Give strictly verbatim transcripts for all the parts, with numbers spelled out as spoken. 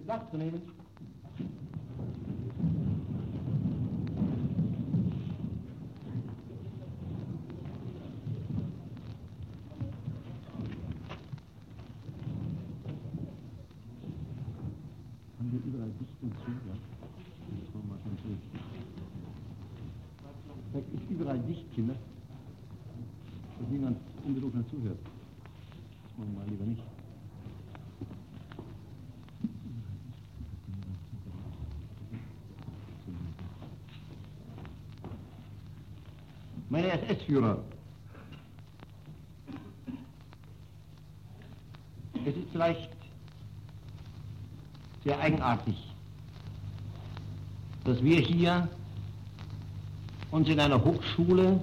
Platz zu nehmen. Haben wir überall Dichten zu, ja? Das wollen wir mal ganz durch. Da ist überall dicht, Kinder. Dass niemand unberufen zuhört. Das wollen wir mal lieber nicht. Meine S S-Führer, es ist vielleicht sehr eigenartig, dass wir hier uns in einer Hochschule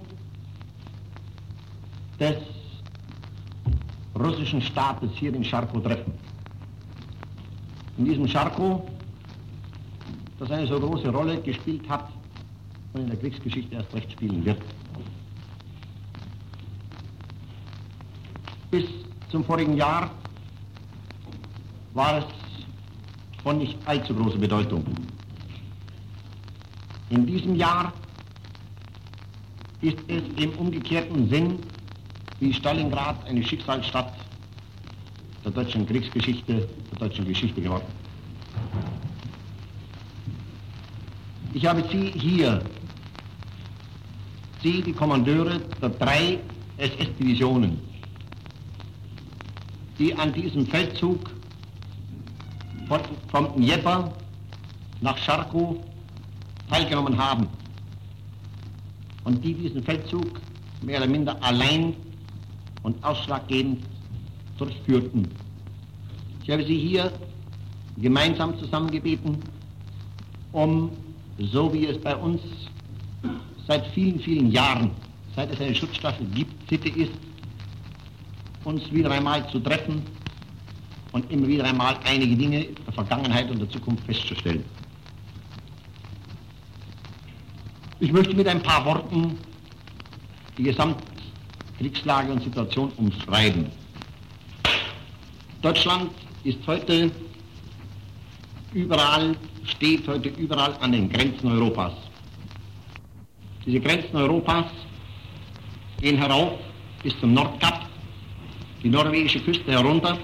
des russischen Staates hier in Charkow treffen. In diesem Charkow, das eine so große Rolle gespielt hat und in der Kriegsgeschichte erst recht spielen wird. Bis zum vorigen Jahr war es von nicht allzu großer Bedeutung. In diesem Jahr ist es im umgekehrten Sinn wie Stalingrad eine Schicksalsstadt der deutschen Kriegsgeschichte, der deutschen Geschichte geworden. Ich habe Sie hier, Sie, die Kommandeure der drei S S-Divisionen, die an diesem Feldzug von, vom Dnjepr nach Charkow teilgenommen haben und die diesen Feldzug mehr oder minder allein und ausschlaggebend durchführten. Ich habe sie hier gemeinsam zusammengebeten, um, so wie es bei uns seit vielen, vielen Jahren, seit es eine Schutzstaffel gibt, Sitte ist, uns wieder einmal zu treffen und immer wieder einmal einige Dinge der Vergangenheit und der Zukunft festzustellen. Ich möchte mit ein paar Worten die Gesamtkriegslage und Situation umschreiben. Deutschland ist heute überall, steht heute überall an den Grenzen Europas. Diese Grenzen Europas gehen herauf bis zum Nordkap, die norwegische Küste herunter,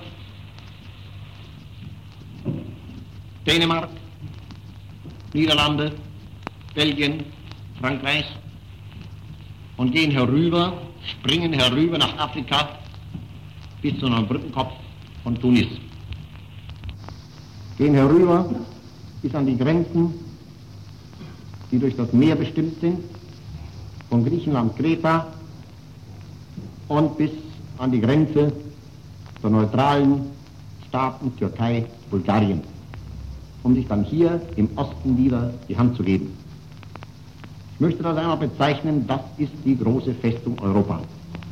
Dänemark, Niederlande, Belgien, Frankreich und gehen herüber, springen herüber nach Afrika bis zu einem Brückenkopf von Tunis. Gehen herüber bis an die Grenzen, die durch das Meer bestimmt sind, von Griechenland, Kreta und bis an die Grenze der neutralen Staaten Türkei, Bulgarien, um sich dann hier im Osten wieder die Hand zu geben. Ich möchte das einmal bezeichnen, das ist die große Festung Europa.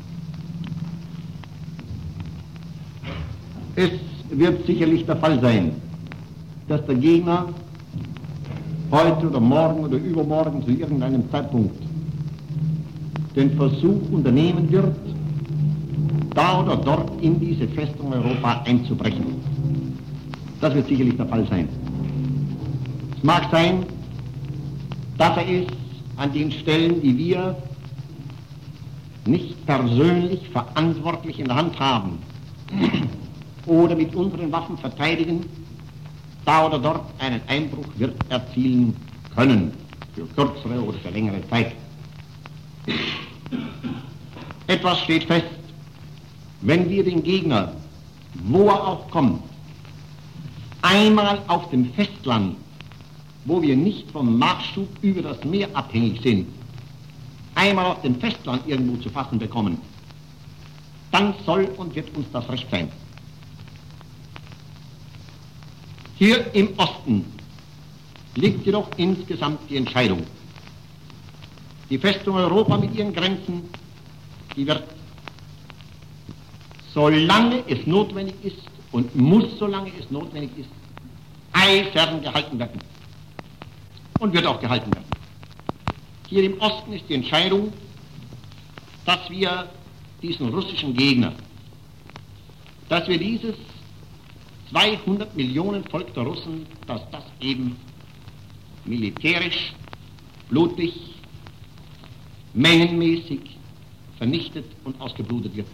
Es wird sicherlich der Fall sein, dass der Gegner heute oder morgen oder übermorgen zu irgendeinem Zeitpunkt den Versuch unternehmen wird, da oder dort in diese Festung Europa einzubrechen. Das wird sicherlich der Fall sein. Es mag sein, dass er es an den Stellen, die wir nicht persönlich verantwortlich in der Hand haben oder mit unseren Waffen verteidigen, da oder dort einen Einbruch wird erzielen können, für kürzere oder für längere Zeit. Etwas steht fest: Wenn wir den Gegner, wo er auch kommt, einmal auf dem Festland, wo wir nicht vom Marschzug über das Meer abhängig sind, einmal auf dem Festland irgendwo zu fassen bekommen, dann soll und wird uns das recht sein. Hier im Osten liegt jedoch insgesamt die Entscheidung. Die Festung Europa mit ihren Grenzen, die wird, solange es notwendig ist und muss, solange es notwendig ist, eisern gehalten werden. Und wird auch gehalten werden. Hier im Osten ist die Entscheidung, dass wir diesen russischen Gegner, dass wir dieses zweihundert Millionen Volk der Russen, dass das eben militärisch, blutig, mengenmäßig vernichtet und ausgeblutet wird.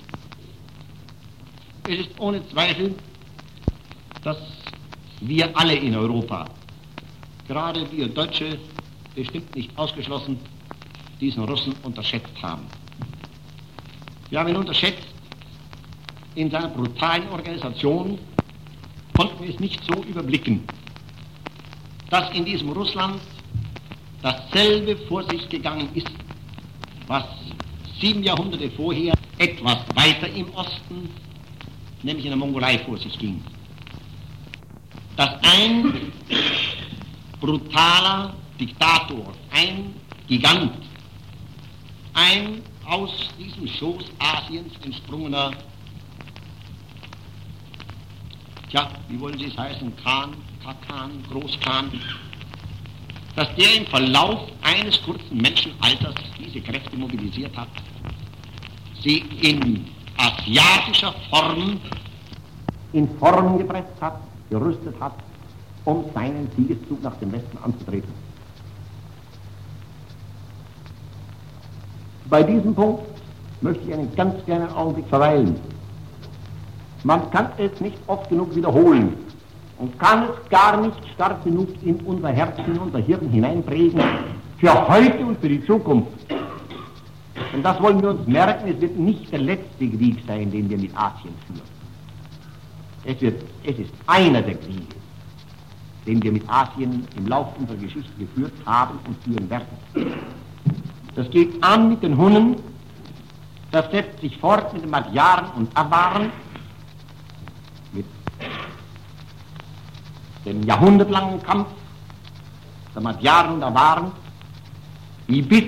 Es ist ohne Zweifel, dass wir alle in Europa, gerade wir Deutsche, bestimmt nicht ausgeschlossen, diesen Russen unterschätzt haben. Wir haben ihn unterschätzt in seiner brutalen Organisation, konnten wir es nicht so überblicken, dass in diesem Russland dasselbe vor sich gegangen ist, was sieben Jahrhunderte vorher etwas weiter im Osten, nämlich in der Mongolei, vor sich ging. Dass ein brutaler Diktator, ein Gigant, ein aus diesem Schoß Asiens entsprungener, tja, wie wollen Sie es heißen, Khan, Kakan, Großkhan, dass der im Verlauf eines kurzen Menschenalters diese Kräfte mobilisiert hat, sie in asiatischer Form in Form gepresst hat, gerüstet hat, um seinen Siegeszug nach dem Westen anzutreten. Bei diesem Punkt möchte ich einen ganz kleinen Augenblick verweilen. Man kann es nicht oft genug wiederholen und kann es gar nicht stark genug in unser Herz, in unser Hirn hineinprägen, für heute und für die Zukunft. Und das wollen wir uns merken, es wird nicht der letzte Krieg sein, den wir mit Asien führen. Es, wird, es ist einer der Kriege, den wir mit Asien im Laufe unserer Geschichte geführt haben und führen werden. Das geht an mit den Hunnen, das setzt sich fort mit den Magyaren und Awaren, mit dem jahrhundertlangen Kampf der Magyaren und Awaren, die bis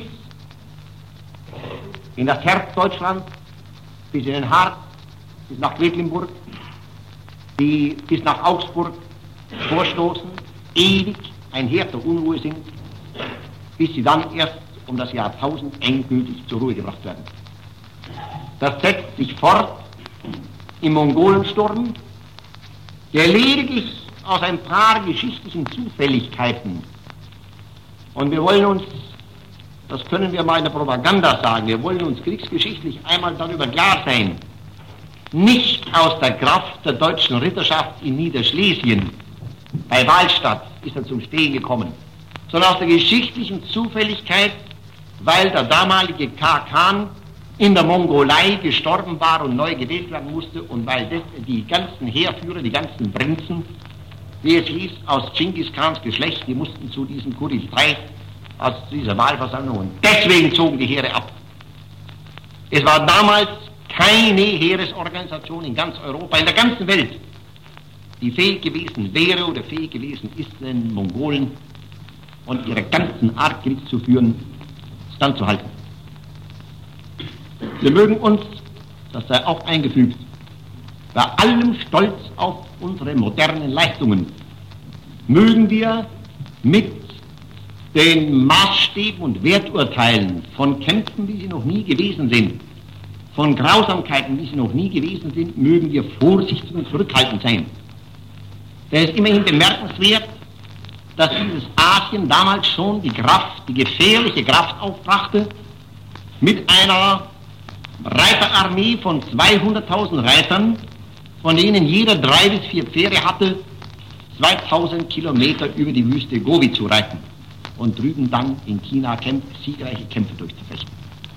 in das Herz Deutschlands, bis in den Harz, bis nach Quedlinburg, die bis nach Augsburg vorstoßen, ewig ein Herd der Unruhe sind, bis sie dann erst um das Jahrtausend endgültig zur Ruhe gebracht werden. Das setzt sich fort im Mongolensturm, der lediglich aus ein paar geschichtlichen Zufälligkeiten, und wir wollen uns, das können wir mal in der Propaganda sagen, wir wollen uns kriegsgeschichtlich einmal darüber klar sein, nicht aus der Kraft der deutschen Ritterschaft in Niederschlesien, bei Wahlstatt ist er zum Stehen gekommen, sondern aus der geschichtlichen Zufälligkeit, weil der damalige Kakan in der Mongolei gestorben war und neu gewählt werden musste und weil das, die ganzen Heerführer, die ganzen Prinzen, wie es hieß, aus Genghis Khans Geschlecht, die mussten zu diesem Kuril-drei, aus dieser Wahlversammlung, und deswegen zogen die Heere ab. Es war damals keine Heeresorganisation in ganz Europa, in der ganzen Welt, die fähig gewesen wäre oder fähig gewesen ist, den Mongolen und ihrer ganzen Art Krieg zu führen, standzuhalten. Wir mögen uns, das sei auch eingefügt, bei allem Stolz auf unsere modernen Leistungen, mögen wir mit den Maßstäben und Werturteilen von Kämpfen, wie sie noch nie gewesen sind, von Grausamkeiten, wie sie noch nie gewesen sind, mögen wir vorsichtig und zurückhaltend sein. Denn es ist immerhin bemerkenswert, dass dieses Asien damals schon die Kraft, die gefährliche Kraft aufbrachte, mit einer Reiterarmee von zweihunderttausend Reitern, von denen jeder drei bis vier Pferde hatte, zweitausend Kilometer über die Wüste Gobi zu reiten und drüben dann in China Kämpf, siegreiche Kämpfe durchzufechten.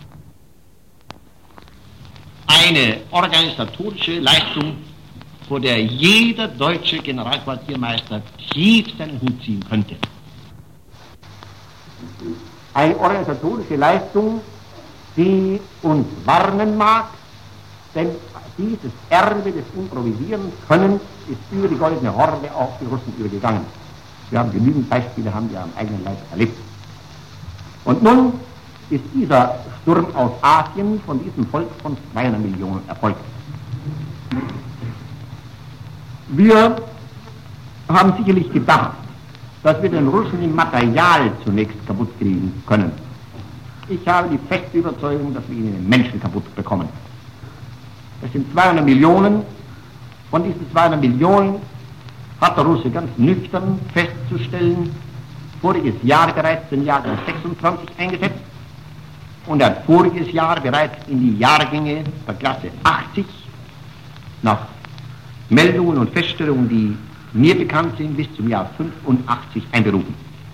Eine organisatorische Leistung, vor der jeder deutsche Generalquartiermeister tief seinen Hut ziehen könnte. Eine organisatorische Leistung, die uns warnen mag, denn dieses Erbe des Improvisieren Könnens ist über die Goldene Horde auf die Russen übergegangen. Wir haben genügend Beispiele, haben wir am eigenen Leib erlebt. Und nun ist dieser Sturm aus Asien von diesem Volk von zweihundert Millionen erfolgt. Wir haben sicherlich gedacht, dass wir den Russen im Material zunächst kaputt kriegen können. Ich habe die feste Überzeugung, dass wir ihn in den Menschen kaputt bekommen. Es sind zweihundert Millionen, von diesen zweihundert Millionen hat der Russe ganz nüchtern festzustellen, voriges Jahr bereits den Jahrgang sechsundzwanzig eingesetzt und er hat voriges Jahr bereits in die Jahrgänge der Klasse achtzig nach Meldungen und Feststellungen, die mir bekannt sind, bis zum Jahr fünfundachtzig einberufen.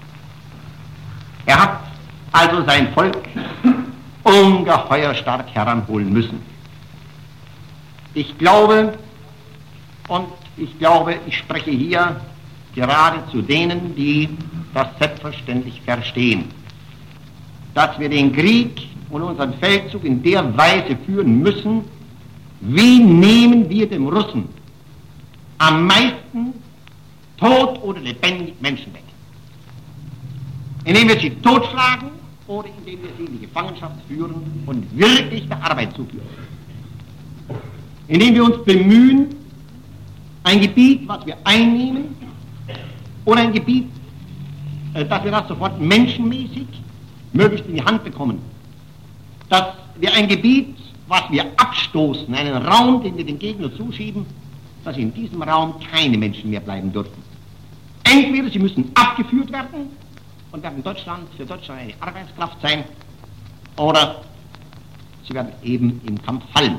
Er hat also sein Volk ungeheuer stark heranholen müssen. Ich glaube, und ich glaube, ich spreche hier gerade zu denen, die das selbstverständlich verstehen, dass wir den Krieg und unseren Feldzug in der Weise führen müssen, wie nehmen wir dem Russen am meisten tot oder lebendig Menschen weg. Indem wir sie totschlagen oder indem wir sie in die Gefangenschaft führen und wirklich der Arbeit zuführen. Indem wir uns bemühen, ein Gebiet, was wir einnehmen, oder ein Gebiet, äh, dass wir das sofort menschenmäßig möglichst in die Hand bekommen. Dass wir ein Gebiet, was wir abstoßen, einen Raum, den wir den Gegner zuschieben, dass in diesem Raum keine Menschen mehr bleiben dürfen. Entweder sie müssen abgeführt werden und werden Deutschland für Deutschland eine Arbeitskraft sein, oder sie werden eben im Kampf fallen.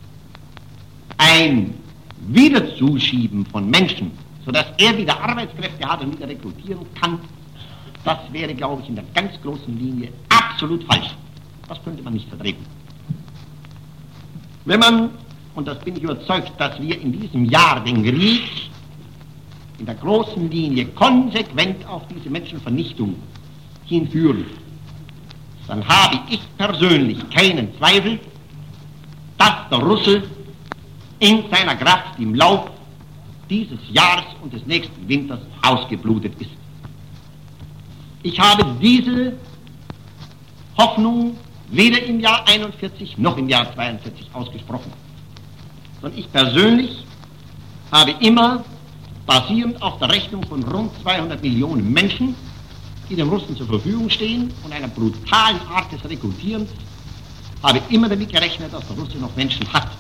Ein Wiederzuschieben von Menschen, sodass er wieder Arbeitskräfte hat und wieder rekrutieren kann, das wäre, glaube ich, in der ganz großen Linie absolut falsch. Das könnte man nicht vertreten. Wenn man, und das bin ich überzeugt, dass wir in diesem Jahr den Krieg in der großen Linie konsequent auf diese Menschenvernichtung hinführen, dann habe ich persönlich keinen Zweifel, dass der Russe in seiner Kraft im Lauf dieses Jahres und des nächsten Winters ausgeblutet ist. Ich habe diese Hoffnung weder im Jahr einundvierzig noch im Jahr zweiundvierzig ausgesprochen, sondern ich persönlich habe immer, basierend auf der Rechnung von rund zweihundert Millionen Menschen, die dem Russen zur Verfügung stehen und einer brutalen Art des Rekrutierens, habe immer damit gerechnet, dass der Russe noch Menschen hat.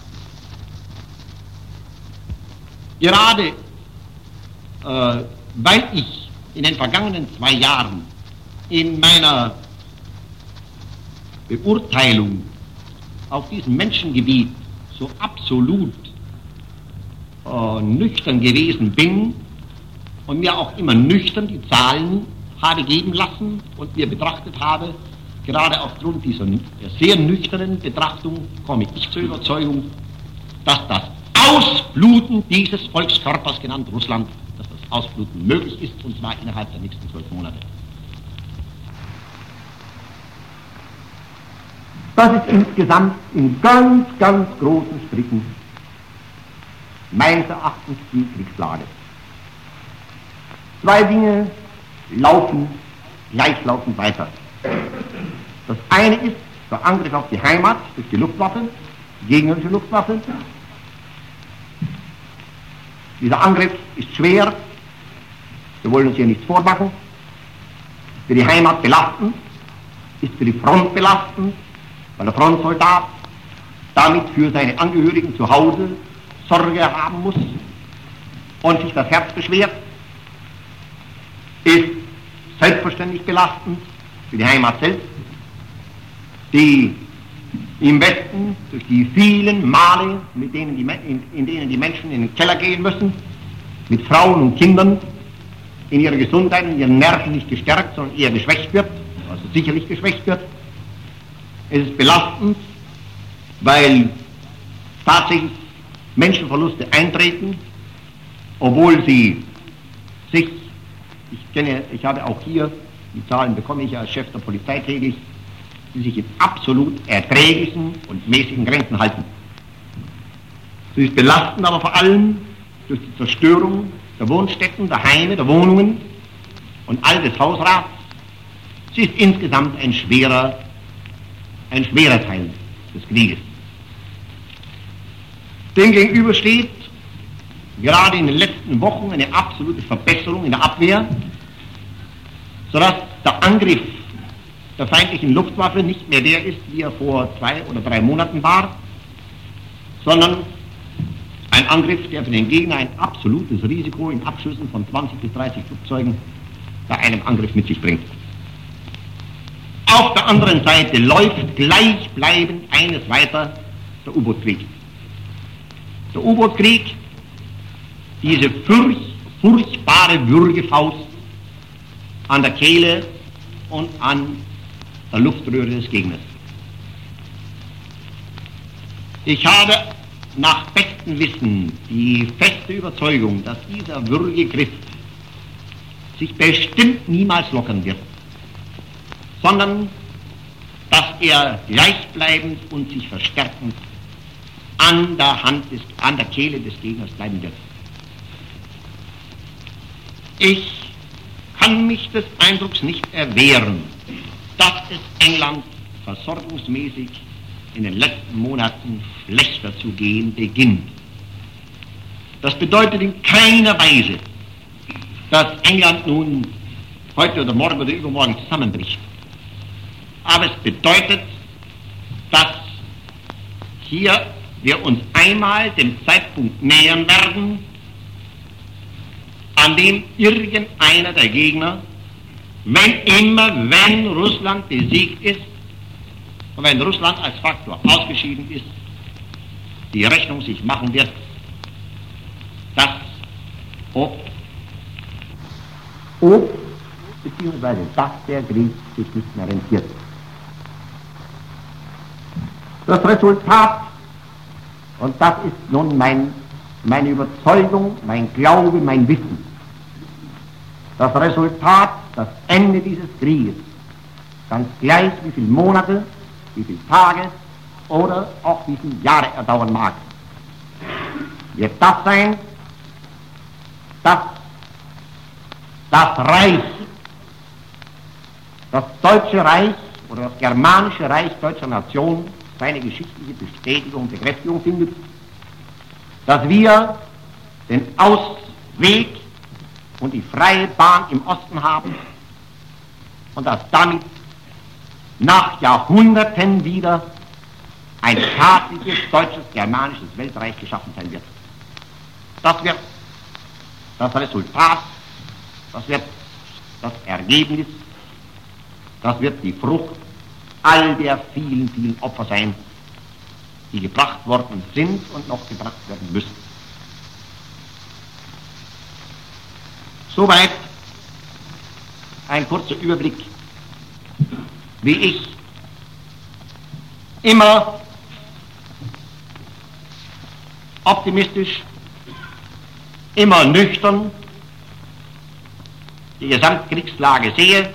Gerade äh, weil ich in den vergangenen zwei Jahren in meiner Beurteilung auf diesem Menschengebiet so absolut äh, nüchtern gewesen bin und mir auch immer nüchtern die Zahlen habe geben lassen und mir betrachtet habe, gerade aufgrund dieser sehr nüchternen Betrachtung komme ich zur Überzeugung, dass das Ausbluten dieses Volkskörpers, genannt Russland, dass das Ausbluten möglich ist, und zwar innerhalb der nächsten zwölf Monate. Das ist insgesamt in ganz, ganz großen Strichen meines Erachtens die Kriegslage. Zwei Dinge laufen gleichlaufend weiter. Das eine ist der Angriff auf die Heimat durch die Luftwaffe, die gegnerische Luftwaffe. Dieser Angriff ist schwer, wir wollen uns hier nichts vormachen, für die Heimat belastend, ist für die Front belastend, weil der Frontsoldat damit für seine Angehörigen zu Hause Sorge haben muss und sich das Herz beschwert, ist selbstverständlich belastend für die Heimat selbst, die im Westen durch die vielen Male, mit denen die, in, in denen die Menschen in den Keller gehen müssen, mit Frauen und Kindern, in ihrer Gesundheit und ihren Nerven nicht gestärkt, sondern eher geschwächt wird, also sicherlich geschwächt wird. Es ist belastend, weil tatsächlich Menschenverluste eintreten, obwohl sie sich, ich kenne, ich habe auch hier, die Zahlen bekomme ich als Chef der Polizei täglich, die sich in absolut erträglichen und mäßigen Grenzen halten. Sie ist belastend aber vor allem durch die Zerstörung der Wohnstätten, der Heime, der Wohnungen und all des Hausrats. Sie ist insgesamt ein schwerer, ein schwerer Teil des Krieges. Dem gegenüber steht gerade in den letzten Wochen eine absolute Verbesserung in der Abwehr, sodass der Angriff der feindlichen Luftwaffe nicht mehr der ist, wie er vor zwei oder drei Monaten war, sondern Ein Angriff, der für den Gegner ein absolutes Risiko in Abschüssen von zwanzig bis dreißig Flugzeugen bei einem Angriff mit sich bringt. Auf der anderen Seite läuft gleichbleibend eines weiter, der U-Boot-Krieg. Der U-Boot-Krieg, diese furch, furchtbare Würgefaust an der Kehle und an der Luftröhre des Gegners. Ich habe nach bestem Wissen die feste Überzeugung, dass dieser Würgegriff sich bestimmt niemals lockern wird, sondern dass er gleichbleibend und sich verstärkend an der Hand des, an der Kehle des Gegners bleiben wird. Ich kann mich des Eindrucks nicht erwehren, dass es England versorgungsmäßig in den letzten Monaten schlechter zu gehen beginnt. Das bedeutet in keiner Weise, dass England nun heute oder morgen oder übermorgen zusammenbricht. Aber es bedeutet, dass hier wir uns einmal dem Zeitpunkt nähern werden, an dem irgendeiner der Gegner, wenn immer, wenn Russland besiegt ist und wenn Russland als Faktor ausgeschieden ist, die Rechnung sich machen wird, dass ob, ob beziehungsweise dass der Krieg sich nicht mehr rentiert. Das Resultat, und das ist nun mein, meine Überzeugung, mein Glaube, mein Wissen, das Resultat, das Ende dieses Krieges, ganz gleich wie viele Monate, wie viele Tage oder auch wie viele Jahre er dauern mag, wird das sein, dass das Reich, das Deutsche Reich oder das Germanische Reich deutscher Nation seine geschichtliche Bestätigung und Bekräftigung findet, dass wir den Ausweg und die freie Bahn im Osten haben und dass damit nach Jahrhunderten wieder ein staatliches deutsches germanisches Weltreich geschaffen sein wird. Das wird das Resultat, das wird das Ergebnis, das wird die Frucht all der vielen, vielen Opfer sein, die gebracht worden sind und noch gebracht werden müssen. Soweit ein kurzer Überblick, wie ich immer optimistisch, immer nüchtern die Gesamtkriegslage sehe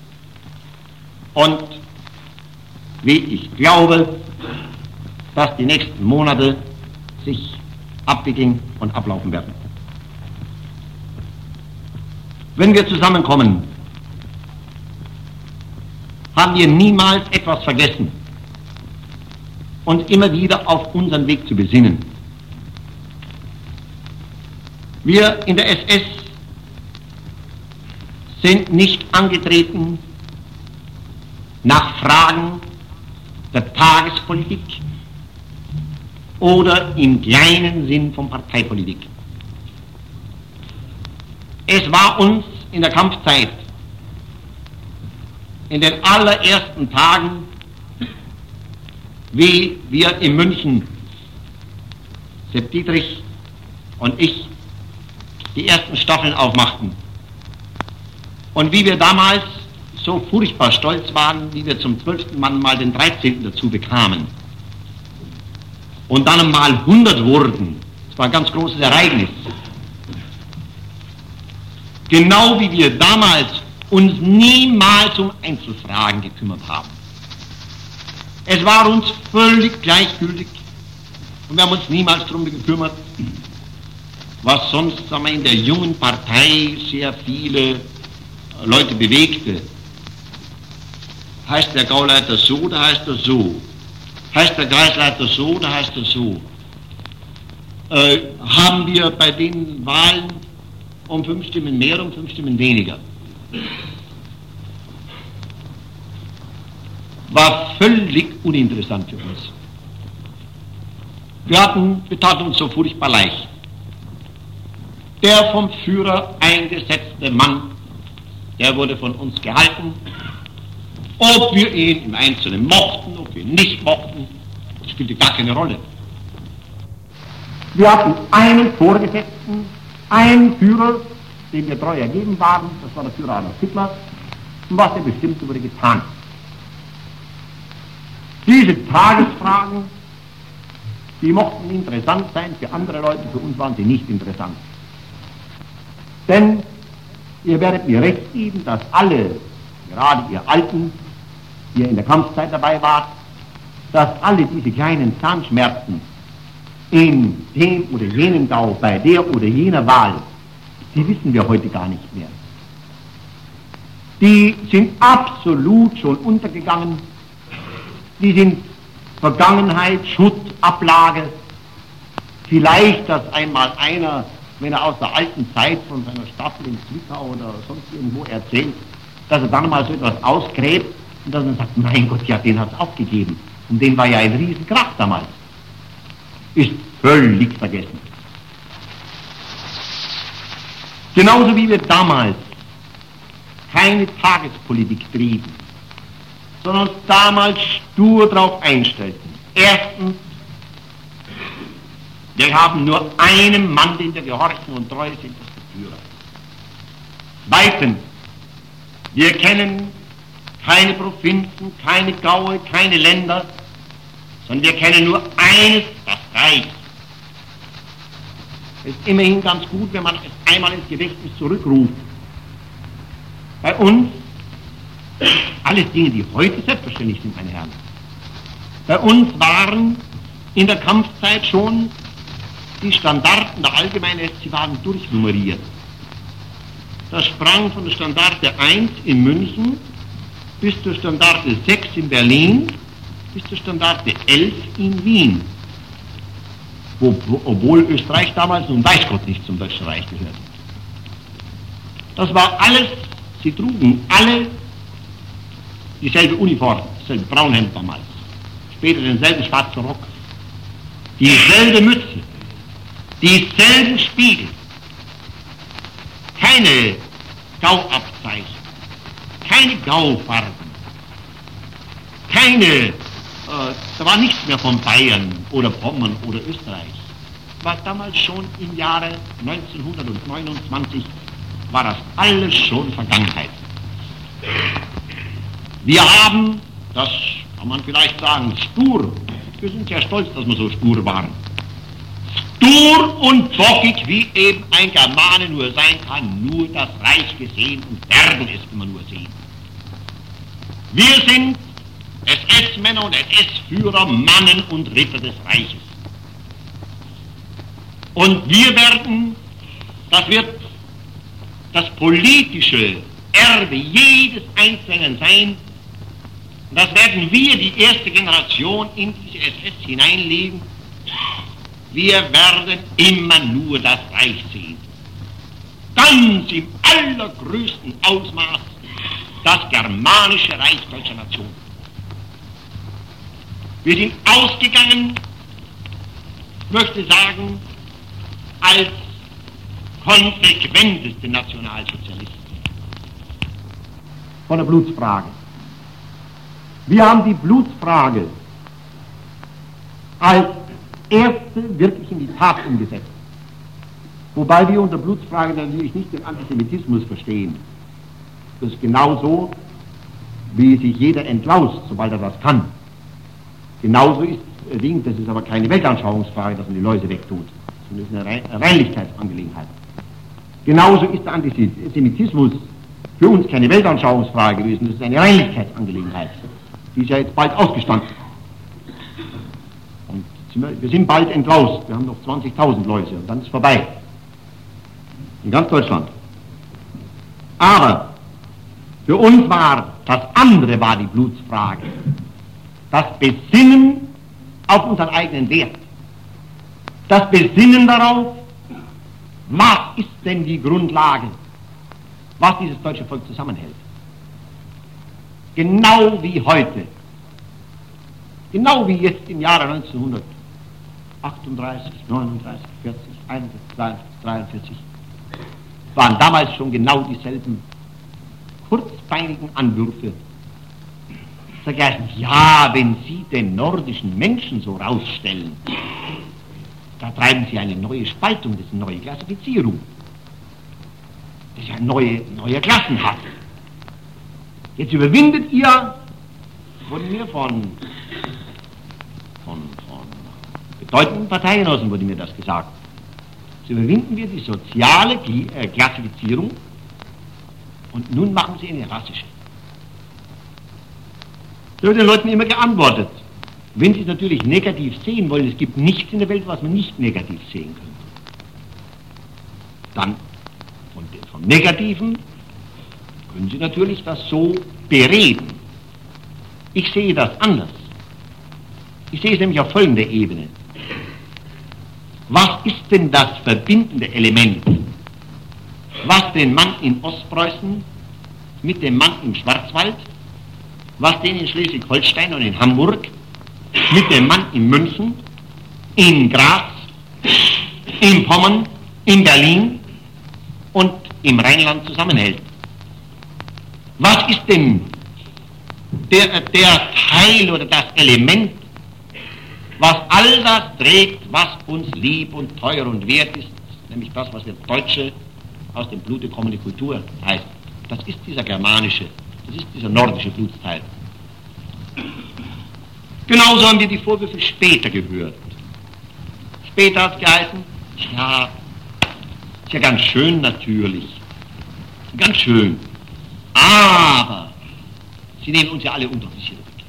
und wie ich glaube, dass die nächsten Monate sich abwickeln und ablaufen werden. Wenn wir zusammenkommen, haben wir niemals etwas vergessen, uns immer wieder auf unseren Weg zu besinnen. Wir in der S S sind nicht angetreten nach Fragen der Tagespolitik oder im kleinen Sinn von Parteipolitik. Es war uns in der Kampfzeit, in den allerersten Tagen, wie wir in München, Sepp Dietrich und ich, die ersten Staffeln aufmachten und wie wir damals so furchtbar stolz waren, wie wir zum zwölften Mann mal den dreizehnten dazu bekamen und dann einmal hundert wurden. Das war ein ganz großes Ereignis. Genau wie wir damals uns niemals um Einzelfragen gekümmert haben. Es war uns völlig gleichgültig und wir haben uns niemals darum gekümmert, was sonst, sagen wir, in der jungen Partei sehr viele Leute bewegte. Heißt der Gauleiter so, da heißt er so. Heißt der Kreisleiter so, da heißt er so. Äh, haben wir bei den Wahlen um fünf Stimmen mehr, um fünf Stimmen weniger. War völlig uninteressant für uns. Wir hatten, wir taten uns so furchtbar leicht. Der vom Führer eingesetzte Mann, der wurde von uns gehalten. Ob wir ihn im Einzelnen mochten, ob wir ihn nicht mochten, das spielte gar keine Rolle. Wir hatten einen Vorgesetzten, einen Führer, dem wir treu ergeben waren, das war der Führer Adolf Hitler, und was er bestimmt wurde getan. Diese Tagesfragen, die mochten interessant sein für andere Leute, für uns waren sie nicht interessant. Denn ihr werdet mir recht geben, dass alle, gerade ihr Alten, die ihr in der Kampfzeit dabei wart, dass alle diese kleinen Zahnschmerzen in dem oder jenem Gau, bei der oder jener Wahl, die wissen wir heute gar nicht mehr. Die sind absolut schon untergegangen, die sind Vergangenheit, Schutt, Ablage. Vielleicht, dass einmal einer, wenn er aus der alten Zeit von seiner Staffel in Zwickau oder sonst irgendwo erzählt, dass er dann mal so etwas ausgräbt und dass er sagt, mein Gott, ja, den hat es auch gegeben. Und den war ja ein Riesenkrach damals. Ist völlig vergessen. Genauso wie wir damals keine Tagespolitik trieben, sondern uns damals stur darauf einstellten. Erstens, wir haben nur einen Mann, den wir gehorchen und treu sind, das ist der Führer. Zweitens, wir kennen keine Provinzen, keine Gaue, keine Länder, sondern wir kennen nur eines, das Reich. Es ist immerhin ganz gut, wenn man es einmal ins Gedächtnis zurückruft. Bei uns, alles Dinge, die heute selbstverständlich sind, meine Herren, bei uns waren in der Kampfzeit schon die Standarten der Allgemeinen, sie waren durchnummeriert. Das sprang von der Standarte eins in München bis zur Standarte sechs in Berlin bis zur Standarte elf in Wien. Wo, obwohl Österreich damals, nun weiß Gott, nicht zum Deutschen Reich gehört. Das war alles, sie trugen alle dieselbe Uniform, dasselbe Braunhemd damals, später denselben schwarzen Rock, dieselbe Mütze, dieselben Spiegel, keine Gauabzeichen, keine Gaufarben, keine, äh, da war nichts mehr von Bayern oder Pommern oder Österreich. War damals schon im Jahre neunzehnhundertneunundzwanzig, war das alles schon Vergangenheit. Wir haben, das kann man vielleicht sagen, stur, wir sind sehr stolz, dass wir so stur waren, stur und bockig, wie eben ein Germane nur sein kann, nur das Reich gesehen und werden es immer nur sehen. Wir sind S S-Männer und S S-Führer, Mannen und Ritter des Reiches. Und wir werden, das wird das politische Erbe jedes Einzelnen sein, das werden wir, die erste Generation, in diese S S hineinlegen. Wir werden immer nur das Reich sehen. Ganz im allergrößten Ausmaß das germanische Reich deutscher Nation. Wir sind ausgegangen, möchte sagen, als konsequenteste Nationalsozialisten von der Blutsfrage. Wir haben die Blutsfrage als erste wirklich in die Tat umgesetzt. Wobei wir unter Blutsfrage natürlich nicht den Antisemitismus verstehen. Das ist genauso, wie sich jeder entlaust, sobald er das kann. Genauso ist das Ding, das ist aber keine Weltanschauungsfrage, dass man die Läuse wegtut. Das ist eine Reinlichkeitsangelegenheit. Genauso ist der Antisemitismus für uns keine Weltanschauungsfrage gewesen, das ist eine Reinlichkeitsangelegenheit. Die ist ja jetzt bald ausgestanden. Und wir sind bald entlaust, wir haben noch zwanzigtausend Läuse und dann ist es vorbei. In ganz Deutschland. Aber für uns war, das andere war die Blutsfrage. Das Besinnen auf unseren eigenen Wert. Das Besinnen darauf, was ist denn die Grundlage, was dieses deutsche Volk zusammenhält. Genau wie heute, genau wie jetzt im Jahre achtunddreißig, neununddreißig, vierzig, einundvierzig, zweiundvierzig, dreiundvierzig, waren damals schon genau dieselben kurzbeinigen Anwürfe. Sag ich, ja, wenn Sie den nordischen Menschen so rausstellen, da treiben Sie eine neue Spaltung, das ist eine neue Klassifizierung. Das ist ein neue, neuer Klassenhass. Jetzt überwindet ihr, wurde mir von, von, von bedeutenden Parteigenossen wurde mir das gesagt, jetzt überwinden wir die soziale Klassifizierung und nun machen Sie eine rassische. Da wird den Leuten immer geantwortet. Wenn Sie es natürlich negativ sehen wollen, es gibt nichts in der Welt, was man nicht negativ sehen könnte. Dann von dem, vom Negativen können Sie natürlich das so bereden. Ich sehe das anders. Ich sehe es nämlich auf folgender Ebene. Was ist denn das verbindende Element, was den Mann in Ostpreußen mit dem Mann im Schwarzwald, was den in Schleswig-Holstein und in Hamburg mit dem Mann in München, in Graz, in Pommern, in Berlin und im Rheinland zusammenhält? Was ist denn der, der Teil oder das Element, was all das trägt, was uns lieb und teuer und wert ist, nämlich das, was wir Deutsche aus dem Blute kommende Kultur heißt? Das ist dieser germanische, das ist dieser nordische Blutsteil. Genauso haben wir die Vorwürfe später gehört. Später hat es geheißen, ja, ist ja ganz schön natürlich, ganz schön, aber Sie nehmen uns ja alle Unteroffiziere weg.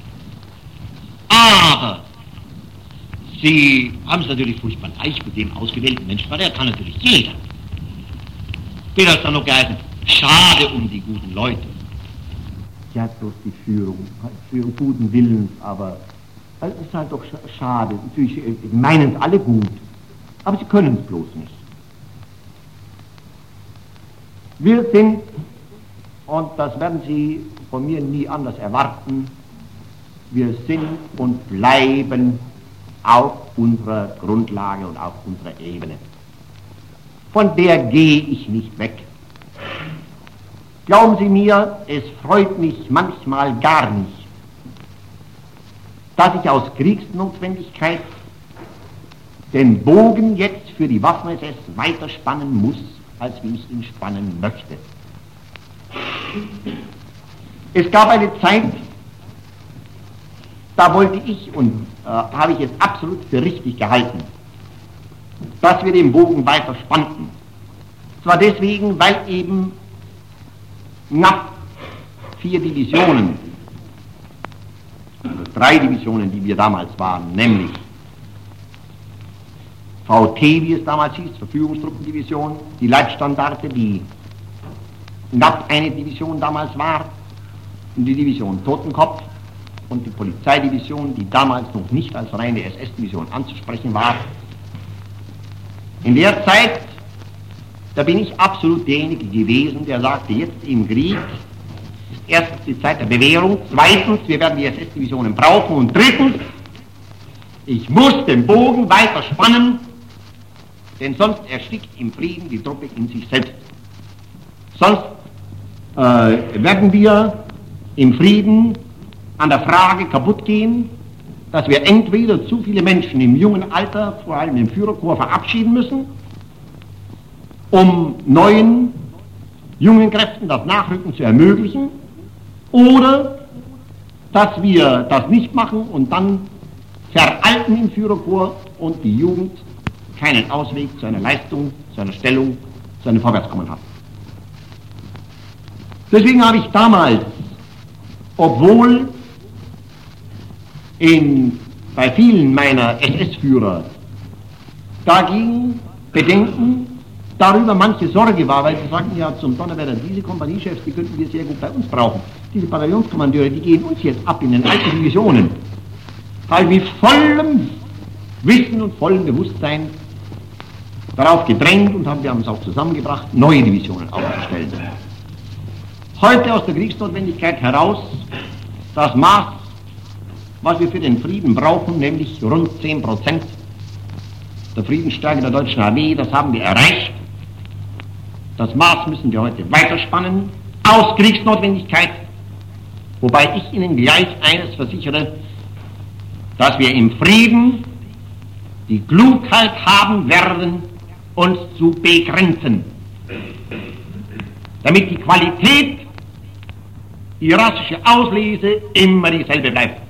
Aber Sie haben es natürlich furchtbar leicht mit dem ausgewählten Menschen, weil der kann natürlich jeder. Später hat es dann noch geheißen, schade um die guten Leute. Ja, bloß die Führung, Führung guten Willens, aber es ist halt doch schade. Natürlich meinen es alle gut, aber sie können es bloß nicht. Wir sind, und das werden Sie von mir nie anders erwarten, wir sind und bleiben auf unserer Grundlage und auf unserer Ebene. Von der gehe ich nicht weg. Glauben Sie mir, es freut mich manchmal gar nicht, dass ich aus Kriegsnotwendigkeit den Bogen jetzt für die Waffen-S S weiter spannen muss, als wie ich ihn spannen möchte. Es gab eine Zeit, da wollte ich und äh, habe ich es absolut für richtig gehalten, dass wir den Bogen weiter spannten. Zwar deswegen, weil eben knapp vier Divisionen, also drei Divisionen, die wir damals waren, nämlich V T, wie es damals hieß, Verfügungstruppendivision, die Leitstandarte, die knapp eine Division damals war, und die Division Totenkopf und die Polizeidivision, die damals noch nicht als reine S S-Division anzusprechen war. In der Zeit, da bin ich absolut derjenige gewesen, der sagte, jetzt im Krieg ist erstens die Zeit der Bewährung, zweitens, wir werden die S S-Divisionen brauchen und drittens, ich muss den Bogen weiter spannen, denn sonst erstickt im Frieden die Truppe in sich selbst. Sonst äh, werden wir im Frieden an der Frage kaputt gehen, dass wir entweder zu viele Menschen im jungen Alter, vor allem im Führerkorps, verabschieden müssen, um neuen, jungen Kräften das Nachrücken zu ermöglichen, oder dass wir das nicht machen und dann veralten im Führerkorps und die Jugend keinen Ausweg zu einer Leistung, zu einer Stellung, zu einem Vorwärtskommen hat. Deswegen habe ich damals, obwohl in, bei vielen meiner S S-Führer dagegen Bedenken, darüber manche Sorge war, weil sie sagten, ja, zum Donnerwetter, diese Kompaniechefs, die könnten wir sehr gut bei uns brauchen. Diese Bataillonskommandeure, die gehen uns jetzt ab in den alten Divisionen. Weil wir vollem Wissen und vollem Bewusstsein darauf gedrängt und haben wir haben es auch zusammengebracht, neue Divisionen aufzustellen. Heute aus der Kriegsnotwendigkeit heraus das Maß, was wir für den Frieden brauchen, nämlich rund zehn Prozent, der Friedensstärke der deutschen Armee, das haben wir erreicht. Das Maß müssen wir heute weiterspannen, aus Kriegsnotwendigkeit, wobei ich Ihnen gleich eines versichere, dass wir im Frieden die Klugheit haben werden, uns zu begrenzen, damit die Qualität, die rassische Auslese immer dieselbe bleibt.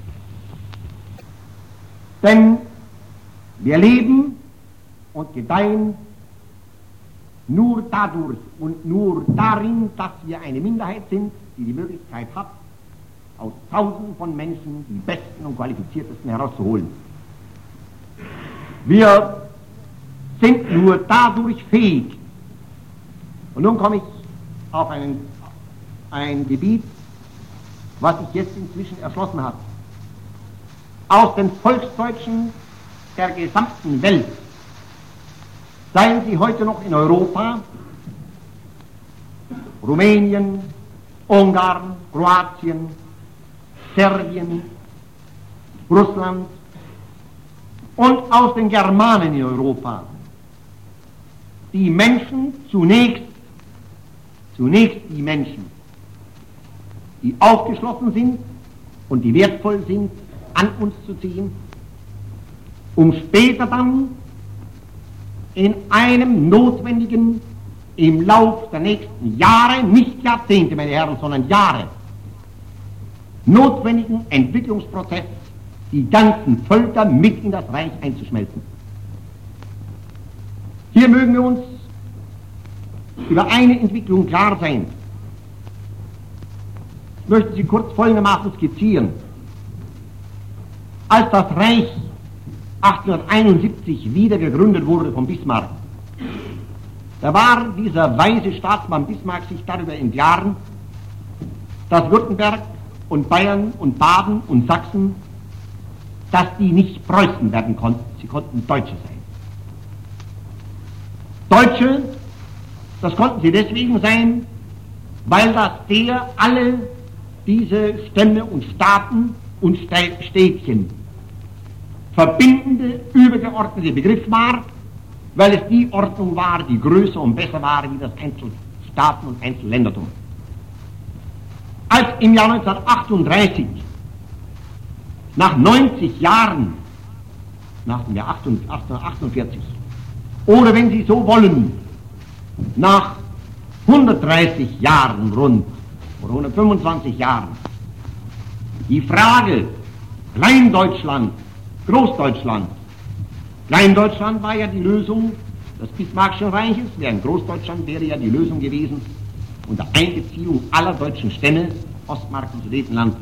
Denn wir leben und gedeihen nur dadurch und nur darin, dass wir eine Minderheit sind, die die Möglichkeit hat, aus Tausenden von Menschen die Besten und Qualifiziertesten herauszuholen. Wir sind nur dadurch fähig. Und nun komme ich auf einen, ein Gebiet, was sich jetzt inzwischen erschlossen hat. Aus den Volksdeutschen der gesamten Welt, seien sie heute noch in Europa, Rumänien, Ungarn, Kroatien, Serbien, Russland und aus den Germanen in Europa, die Menschen zunächst, zunächst die Menschen, die aufgeschlossen sind und die wertvoll sind, an uns zu ziehen, um später dann in einem notwendigen, im Lauf der nächsten Jahre, nicht Jahrzehnte, meine Herren, sondern Jahre, notwendigen Entwicklungsprozess, die ganzen Völker mit in das Reich einzuschmelzen. Hier mögen wir uns über eine Entwicklung klar sein. Ich möchte sie kurz folgendermaßen skizzieren. Als das Reich achtzehnhunderteinundsiebzig wieder gegründet wurde von Bismarck, da war dieser weise Staatsmann Bismarck sich darüber im Klaren, dass Württemberg und Bayern und Baden und Sachsen, dass die nicht Preußen werden konnten, sie konnten Deutsche sein. Deutsche, das konnten sie deswegen sein, weil das der alle diese Stämme und Staaten und Städtchen verbindende, übergeordnete Begriff war, weil es die Ordnung war, die größer und besser war wie das Einzelstaaten- und Einzelländertum. Als im Jahr neunzehnhundertachtunddreißig, nach neunzig Jahren, nach dem Jahr achtzehnhundertachtundvierzig, oder wenn Sie so wollen, nach hundertdreißig Jahren rund, oder hundertfünfundzwanzig Jahren, die Frage Kleindeutschland, Großdeutschland. Kleindeutschland war ja die Lösung des Bismarckschen Reiches, während Großdeutschland wäre ja die Lösung gewesen unter Einbeziehung aller deutschen Stämme Ostmark und Sudetenland.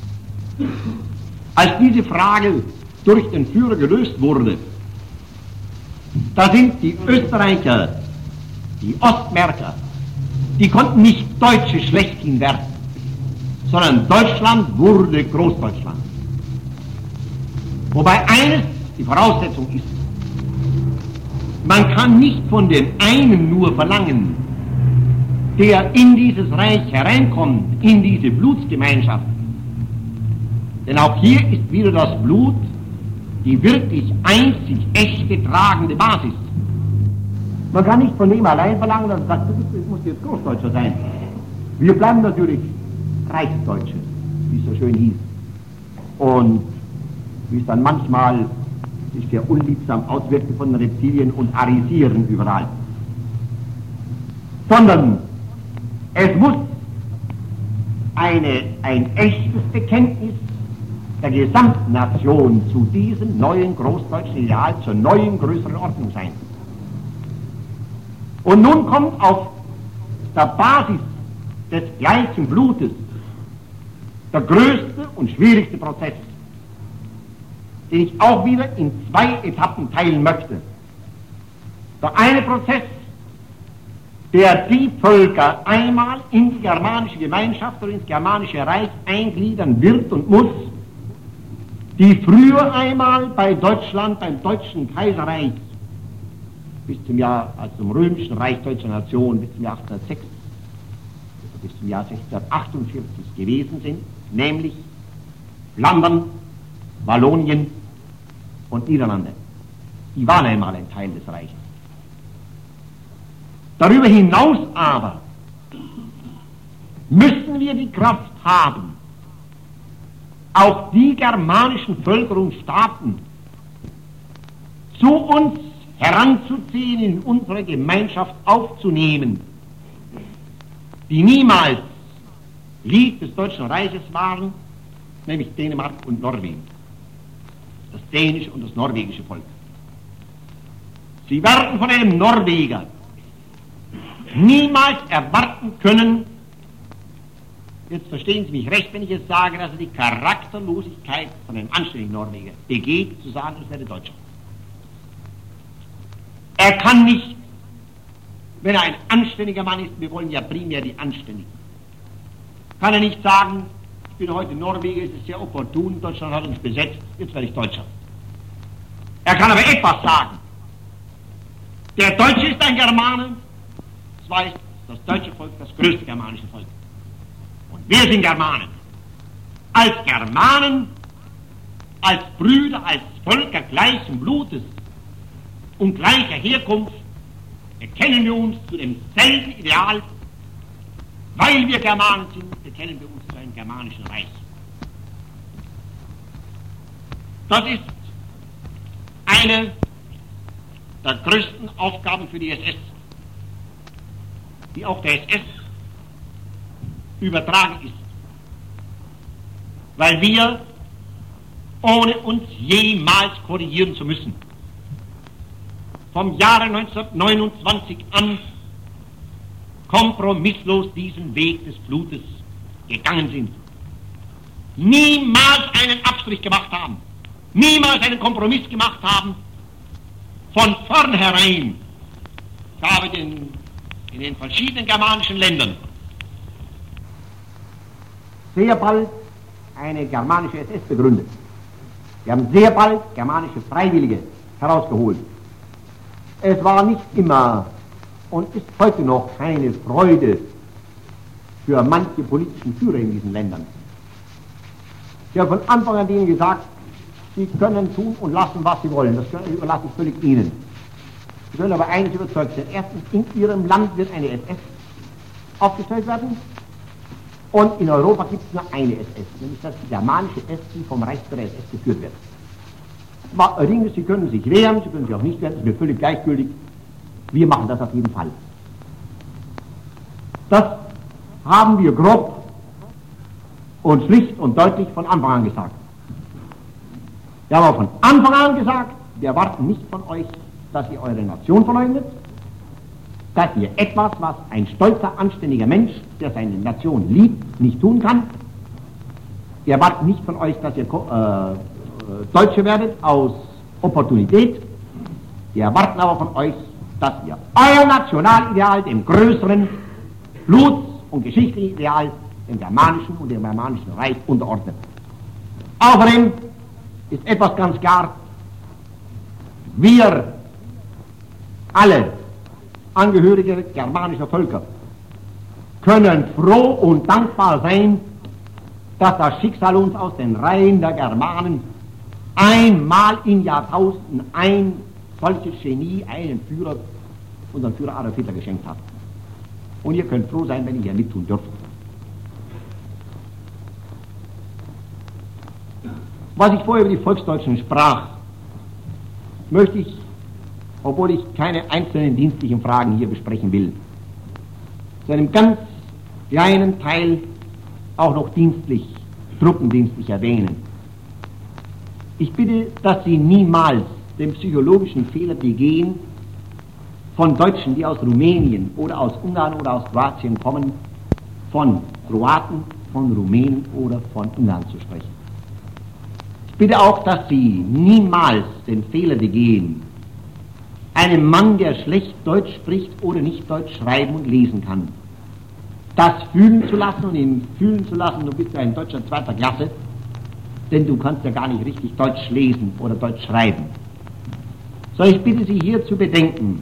Als diese Frage durch den Führer gelöst wurde, da sind die Österreicher, die Ostmärker, die konnten nicht Deutsche schlechthin werden, sondern Deutschland wurde Großdeutschland. Wobei eines die Voraussetzung ist, man kann nicht von dem einen nur verlangen, der in dieses Reich hereinkommt, in diese Blutsgemeinschaft. Denn auch hier ist wieder das Blut die wirklich einzig echte tragende Basis. Man kann nicht von dem allein verlangen, dass er sagt, du musst jetzt Großdeutscher sein. Wir bleiben natürlich Reichsdeutsche, wie es so schön hieß. Und wie es dann manchmal sich sehr unliebsam auswirkte von den Reptilien und Arisieren überall. Sondern es muss eine, ein echtes Bekenntnis der gesamten Nation zu diesem neuen großdeutschen Ideal, zur neuen größeren Ordnung sein. Und nun kommt auf der Basis des gleichen Blutes der größte und schwierigste Prozess, den ich auch wieder in zwei Etappen teilen möchte. Der eine Prozess, der die Völker einmal in die germanische Gemeinschaft oder ins germanische Reich eingliedern wird und muss, die früher einmal bei Deutschland, beim Deutschen Kaiserreich, bis zum Jahr, also zum römischen Reich Deutscher Nation, bis zum Jahr achtzehnhundertsechs, bis zum Jahr sechzehnhundertachtundvierzig gewesen sind, nämlich Flandern, Wallonien und Niederlande. Die waren einmal ein Teil des Reiches. Darüber hinaus aber müssen wir die Kraft haben, auch die germanischen Völker und Staaten zu uns heranzuziehen, in unsere Gemeinschaft aufzunehmen, die niemals Glied des Deutschen Reiches waren, nämlich Dänemark und Norwegen, das dänische und das norwegische Volk. Sie werden von einem Norweger niemals erwarten können, jetzt verstehen Sie mich recht, wenn ich jetzt sage, dass er die Charakterlosigkeit von einem anständigen Norweger begeht, zu sagen, das wäre Deutscher. Er kann nicht, wenn er ein anständiger Mann ist, wir wollen ja primär die Anständigen, kann er nicht sagen, ich bin heute Norweger, es ist sehr opportun, Deutschland hat uns besetzt, jetzt werde ich Deutscher. Er kann aber etwas sagen. Der Deutsche ist ein Germane, zwar ist das deutsche Volk das größte germanische Volk. Und wir sind Germanen. Als Germanen, als Brüder, als Völker gleichen Blutes und gleicher Herkunft bekennen wir uns zu demselben Ideal. Weil wir Germanen sind, bekennen wir uns zu einem germanischen Reich. Das ist eine der größten Aufgaben für die S S, die auch der S S übertragen ist. Weil wir, ohne uns jemals korrigieren zu müssen, vom Jahre neunzehnhundertneunundzwanzig an kompromisslos diesen Weg des Blutes gegangen sind. Niemals einen Abstrich gemacht haben, niemals einen Kompromiss gemacht haben. Von vornherein gab es in, in den verschiedenen germanischen Ländern sehr bald eine germanische S S begründet. Wir haben sehr bald germanische Freiwillige herausgeholt. Es war nicht immer und ist heute noch keine Freude für manche politischen Führer in diesen Ländern. Ich habe von Anfang an denen gesagt, sie können tun und lassen, was sie wollen. Das überlasse ich völlig ihnen. Sie können aber eines überzeugt sein. Erstens, in ihrem Land wird eine S S aufgestellt werden und in Europa gibt es nur eine S S, nämlich das die germanische S, die vom Reichsführer S S geführt wird. Allerdings, Sie können sich wehren, Sie können sich auch nicht wehren, das ist mir völlig gleichgültig. Wir machen das auf jeden Fall. Das haben wir grob und schlicht und deutlich von Anfang an gesagt. Wir haben auch von Anfang an gesagt, wir erwarten nicht von euch, dass ihr eure Nation verleugnet, dass ihr etwas, was ein stolzer, anständiger Mensch, der seine Nation liebt, nicht tun kann. Wir erwarten nicht von euch, dass ihr äh, Deutsche werdet aus Opportunität. Wir erwarten aber von euch, dass ihr euer Nationalideal dem größeren Bluts- und geschichtlichen Ideal, dem germanischen und dem germanischen Reich unterordnet. Außerdem ist etwas ganz klar, wir alle Angehörige germanischer Völker können froh und dankbar sein, dass das Schicksal uns aus den Reihen der Germanen einmal in Jahrtausenden ein solches Genie, einen Führer, unseren Führer Adolf Hitler geschenkt hat. Und ihr könnt froh sein, wenn ihr hier mittun dürft. Was ich vorher über die Volksdeutschen sprach, möchte ich, obwohl ich keine einzelnen dienstlichen Fragen hier besprechen will, zu einem ganz kleinen Teil auch noch dienstlich, truppendienstlich erwähnen. Ich bitte, dass Sie niemals den psychologischen Fehler begehen, von Deutschen, die aus Rumänien oder aus Ungarn oder aus Kroatien kommen, von Kroaten, von Rumänen oder von Ungarn zu sprechen. Ich bitte auch, dass Sie niemals den Fehler begehen, einem Mann, der schlecht Deutsch spricht oder nicht Deutsch schreiben und lesen kann, das fühlen zu lassen und ihm fühlen zu lassen, du bist ja ein Deutscher zweiter Klasse, denn du kannst ja gar nicht richtig Deutsch lesen oder Deutsch schreiben. So, ich bitte Sie hier zu bedenken,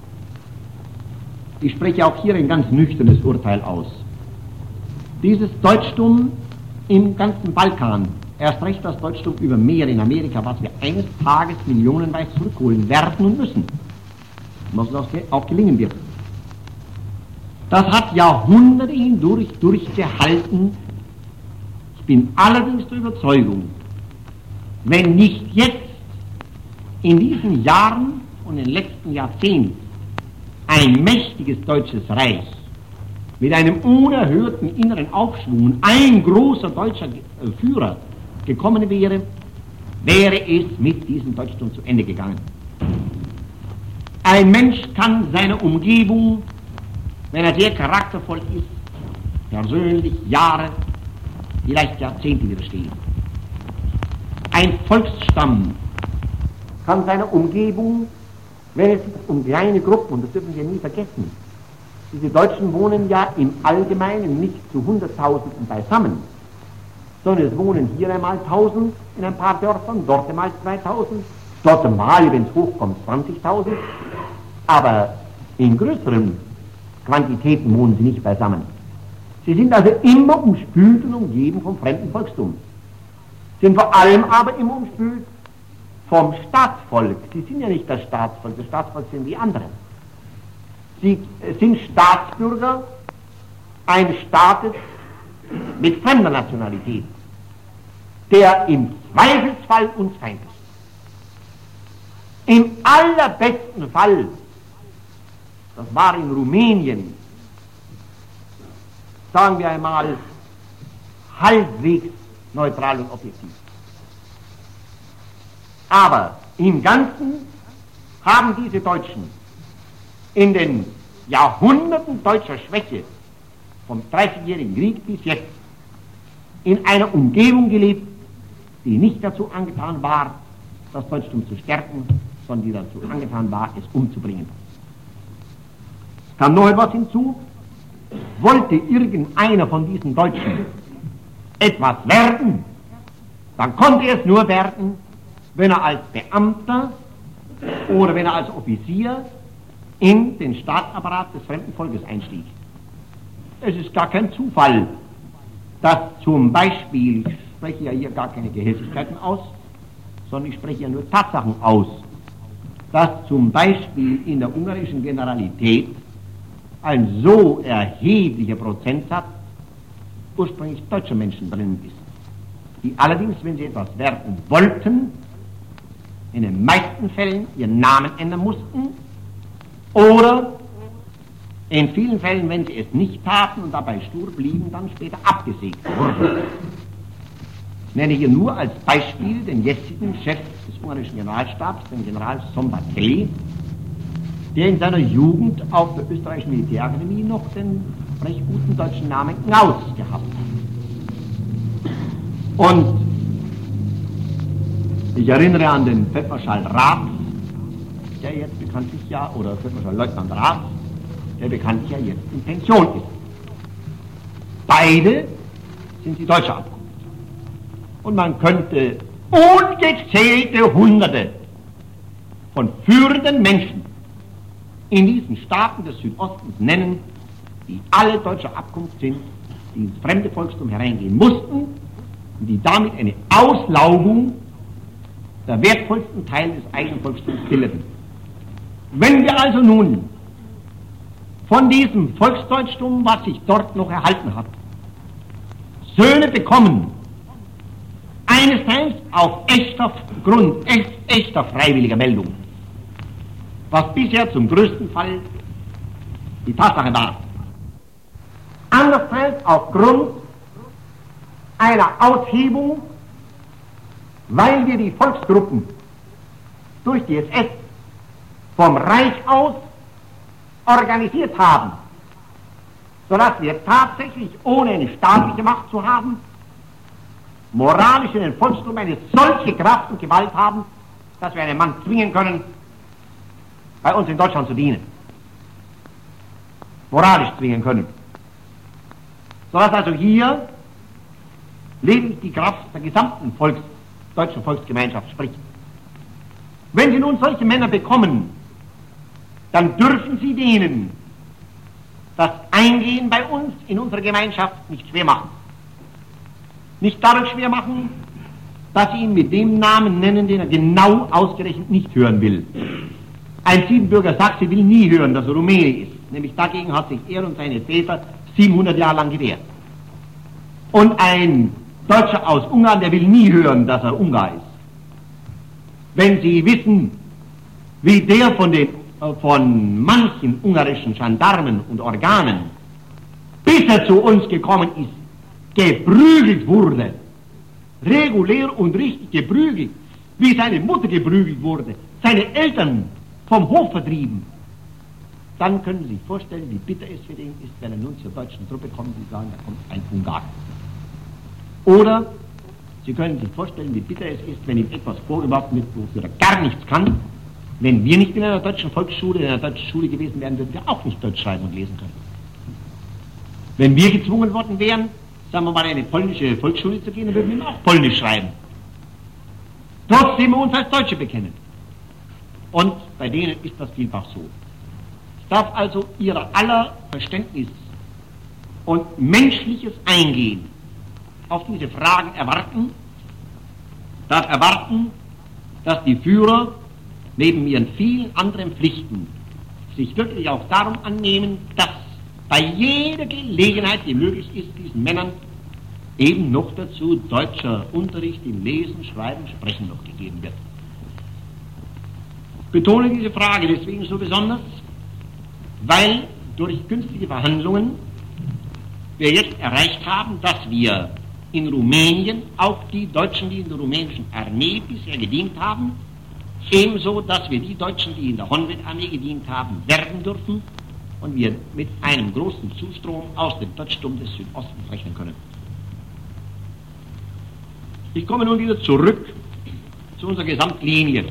ich spreche auch hier ein ganz nüchternes Urteil aus. Dieses Deutschtum im ganzen Balkan Erst recht das Deutschtum über Meer in Amerika, was wir eines Tages millionenweise zurückholen werden und müssen. Was uns auch gelingen wird. Das hat Jahrhunderte hindurch durchgehalten. Ich bin allerdings der Überzeugung, wenn nicht jetzt in diesen Jahren und in den letzten Jahrzehnten ein mächtiges deutsches Reich mit einem unerhörten inneren Aufschwung, ein großer deutscher Führer gekommen wäre, wäre es mit diesem Deutschtum zu Ende gegangen. Ein Mensch kann seiner Umgebung, wenn er sehr charaktervoll ist, persönlich Jahre, vielleicht Jahrzehnte widerstehen. Ein Volksstamm kann seiner Umgebung, wenn es sich um kleine Gruppen, und das dürfen wir nie vergessen, diese Deutschen wohnen ja im Allgemeinen nicht zu Hunderttausenden beisammen, sondern es wohnen hier einmal tausend in ein paar Dörfern, dort einmal zweitausend, dort einmal, wenn es hochkommt, zwanzigtausend, aber in größeren Quantitäten wohnen sie nicht beisammen. Sie sind also immer umspült und umgeben vom fremden Volkstum, sind vor allem aber immer umspült vom Staatsvolk. Sie sind ja nicht das Staatsvolk, das Staatsvolk sind die anderen. Sie sind Staatsbürger eines Staates mit fremder Nationalität, der im Zweifelsfall uns Feind ist. Im allerbesten Fall, das war in Rumänien, sagen wir einmal, halbwegs neutral und objektiv. Aber im Ganzen haben diese Deutschen in den Jahrhunderten deutscher Schwäche vom Dreißigjährigen Krieg bis jetzt in einer Umgebung gelebt, die nicht dazu angetan war, das Deutschtum zu stärken, sondern die dazu angetan war, es umzubringen. Es kam noch etwas hinzu: wollte irgendeiner von diesen Deutschen etwas werden, dann konnte es nur werden, wenn er als Beamter oder wenn er als Offizier in den Staatsapparat des fremden Volkes einstieg. Es ist gar kein Zufall, dass zum Beispiel, ich spreche ja hier gar keine Gehässigkeiten aus, sondern ich spreche ja nur Tatsachen aus, dass zum Beispiel in der ungarischen Generalität ein so erheblicher Prozentsatz ursprünglich deutscher Menschen drin ist, die allerdings, wenn sie etwas werden wollten, in den meisten Fällen ihren Namen ändern mussten oder in vielen Fällen, wenn sie es nicht taten und dabei stur blieben, dann später abgesägt wurden. Ich nenne hier nur als Beispiel den jetzigen Chef des ungarischen Generalstabs, den General Szombathelyi, der in seiner Jugend auf der österreichischen Militärakademie noch den recht guten deutschen Namen Knaus gehabt hat. Und ich erinnere an den Feldmarschall Rath, der jetzt bekanntlich ja, oder Feldmarschall Leutnant Rath, der bekanntlich ja jetzt in Pension ist. Beide sind sie deutscher Abkunft. Und man könnte ungezählte Hunderte von führenden Menschen in diesen Staaten des Südostens nennen, die alle deutscher Abkunft sind, die ins fremde Volkstum hereingehen mussten und die damit eine Auslaugung der wertvollsten Teile des eigenen Volkstums bildeten. Wenn wir also nun von diesem Volksdeutschtum, was sich dort noch erhalten hat, Söhne bekommen, einerseits auf echter Grund, echt, echter freiwilliger Meldung, was bisher zum größten Fall die Tatsache war, andererseits aufgrund einer Aushebung, weil wir die Volksgruppen durch die S S vom Reich aus organisiert haben, sodass wir tatsächlich, ohne eine staatliche Macht zu haben, moralisch in den Volksgruppen eine solche Kraft und Gewalt haben, dass wir einen Mann zwingen können, bei uns in Deutschland zu dienen. Moralisch zwingen können. Sodass also hier lediglich die Kraft der gesamten Volks, deutschen Volksgemeinschaft spricht. Wenn Sie nun solche Männer bekommen, dann dürfen Sie denen das Eingehen bei uns in unserer Gemeinschaft nicht schwer machen. Nicht dadurch schwer machen, dass sie ihn mit dem Namen nennen, den er genau ausgerechnet nicht hören will. Ein Siebenbürger sagt, sie will nie hören, dass er Rumäne ist. Nämlich dagegen hat sich er und seine Väter siebenhundert Jahre lang gewehrt. Und ein Deutscher aus Ungarn, der will nie hören, dass er Ungar ist. Wenn Sie wissen, wie der von, den, äh, von manchen ungarischen Gendarmen und Organen, bis er zu uns gekommen ist, geprügelt wurde, regulär und richtig geprügelt, wie seine Mutter geprügelt wurde, seine Eltern vom Hof vertrieben, dann können Sie sich vorstellen, wie bitter es für den ist, wenn er nun zur deutschen Truppe kommt und sagen, da kommt ein Ungar. Oder Sie können sich vorstellen, wie bitter es ist, wenn ihm etwas vorgeworfen wird, wofür er gar nichts kann. Wenn wir nicht in einer deutschen Volksschule, in einer deutschen Schule gewesen wären, würden wir auch nicht Deutsch schreiben und lesen können. Wenn wir gezwungen worden wären, sagen wir mal, in eine polnische Volksschule zu gehen, dann würden wir auch Polnisch schreiben. Trotzdem wir uns als Deutsche bekennen. Und bei denen ist das vielfach so. Ich darf also ihrer aller Verständnis und menschliches Eingehen auf diese Fragen erwarten, darf erwarten, dass die Führer neben ihren vielen anderen Pflichten sich wirklich auch darum annehmen, dass bei jeder Gelegenheit, die möglich ist, diesen Männern eben noch dazu deutscher Unterricht im Lesen, Schreiben, Sprechen noch gegeben wird. Ich betone diese Frage deswegen so besonders, weil durch günstige Verhandlungen wir jetzt erreicht haben, dass wir in Rumänien auch die Deutschen, die in der rumänischen Armee bisher gedient haben, ebenso, dass wir die Deutschen, die in der Honved-Armee gedient haben, werben dürfen und wir mit einem großen Zustrom aus dem Deutschtum des Südostens rechnen können. Ich komme nun wieder zurück zu unserer Gesamtlinie.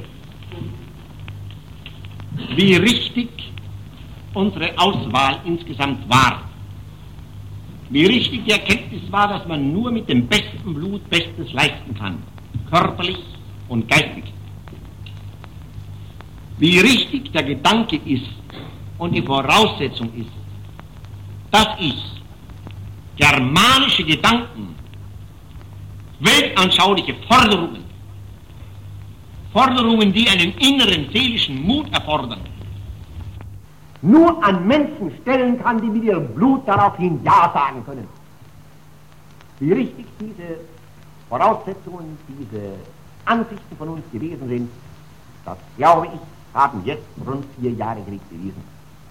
Wie richtig unsere Auswahl insgesamt war. Wie richtig die Erkenntnis war, dass man nur mit dem besten Blut Bestes leisten kann, körperlich und geistig. Wie richtig der Gedanke ist und die Voraussetzung ist, dass ich germanische Gedanken, weltanschauliche Forderungen, Forderungen, die einen inneren seelischen Mut erfordern, nur an Menschen stellen kann, die mit ihrem Blut daraufhin Ja sagen können. Wie richtig diese Voraussetzungen, diese Ansichten von uns gewesen sind, das, glaube ich, haben jetzt rund vier Jahre Krieg bewiesen.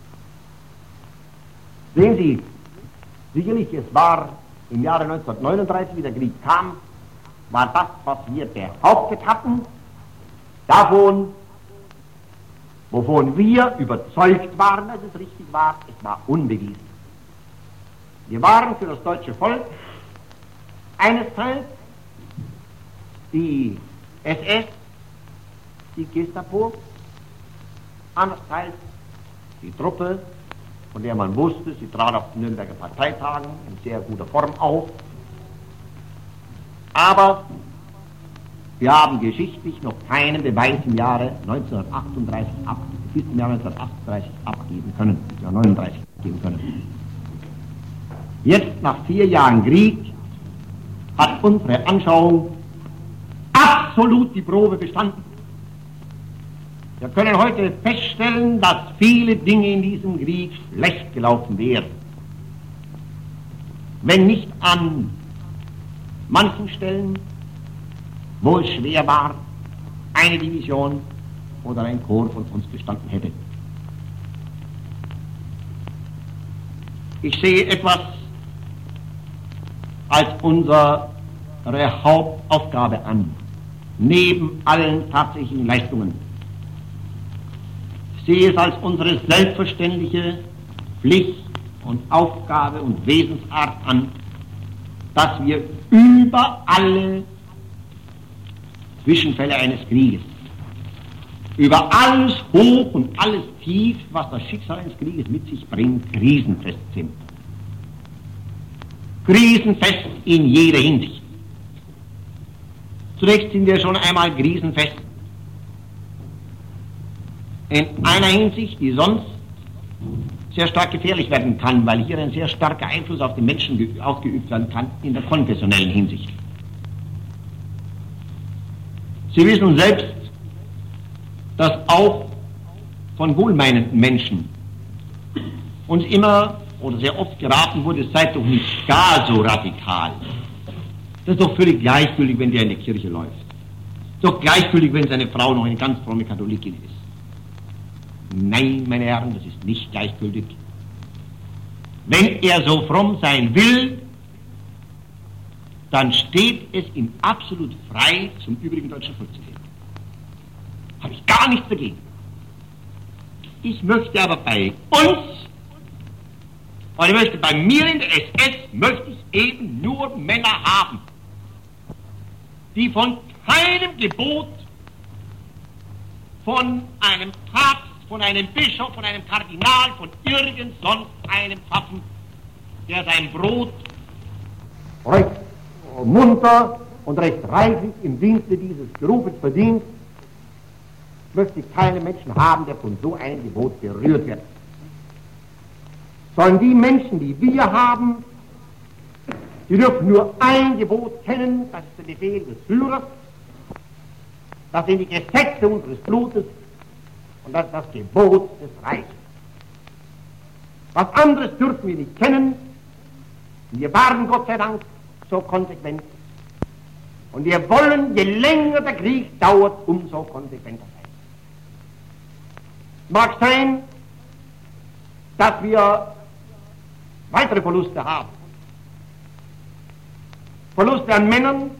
Sehen Sie, sicherlich, es war im Jahre neunzehnhundertneununddreißig, wie der Krieg kam, war das, was wir behauptet hatten, davon, wovon wir überzeugt waren, dass es richtig war, es war unbewiesen. Wir waren für das deutsche Volk einerseits die S S, die Gestapo, andererseits die Truppe, von der man wusste, sie trat auf den Nürnberger Parteitagen in sehr guter Form auf. Aber wir haben geschichtlich noch keinen Beweis im Jahre neunzehnhundertachtunddreißig ab, bis zum Jahr neunzehnhundertachtunddreißig abgeben können, bis zum Jahr neununddreißig abgeben können. Jetzt, nach vier Jahren Krieg, hat unsere Anschauung absolut die Probe bestanden. Wir können heute feststellen, dass viele Dinge in diesem Krieg schlecht gelaufen wären. Wenn nicht an manchen Stellen, wo es schwer war, eine Division oder ein Korps von uns bestanden hätte. Ich sehe etwas als unsere Hauptaufgabe an, neben allen tatsächlichen Leistungen. Ich sehe es als unsere selbstverständliche Pflicht und Aufgabe und Wesensart an, dass wir über alle Zwischenfälle eines Krieges, über alles Hoch und alles Tief, was das Schicksal eines Krieges mit sich bringt, krisenfest sind. Krisenfest in jeder Hinsicht. Zunächst sind wir schon einmal krisenfest in einer Hinsicht, die sonst sehr stark gefährlich werden kann, weil hier ein sehr starker Einfluss auf den Menschen ausgeübt werden kann, in der konfessionellen Hinsicht. Sie wissen selbst, dass auch von wohlmeinenden Menschen uns immer oder sehr oft geraten wurde, seid doch nicht gar so radikal. Das ist doch völlig gleichgültig, wenn der in die Kirche läuft. Ist doch gleichgültig, wenn seine Frau noch eine ganz fromme Katholikin ist. Nein, meine Herren, das ist nicht gleichgültig. Wenn er so fromm sein will, dann steht es ihm absolut frei, zum übrigen deutschen Volk zu gehen. Habe ich gar nichts dagegen. Ich möchte aber bei uns, und ich möchte bei mir in der S S, möchte ich eben nur Männer haben, die von keinem Gebot, von einem Papst, von einem Bischof, von einem Kardinal, von irgend sonst einem Pfaffen, der sein Brot recht munter und recht reichlich im Dienste dieses Berufes verdient, möchte ich keinen Menschen haben, der von so einem Gebot berührt wird. Sondern die Menschen, die wir haben, die dürfen nur ein Gebot kennen, das ist der Befehl des Führers, das sind die Gesetze unseres Blutes und das ist das Gebot des Reiches. Was anderes dürfen wir nicht kennen. Wir waren Gott sei Dank so konsequent. Und wir wollen, je länger der Krieg dauert, umso konsequenter sein. Mag sein, dass wir weitere Verluste haben. Verluste an Männern,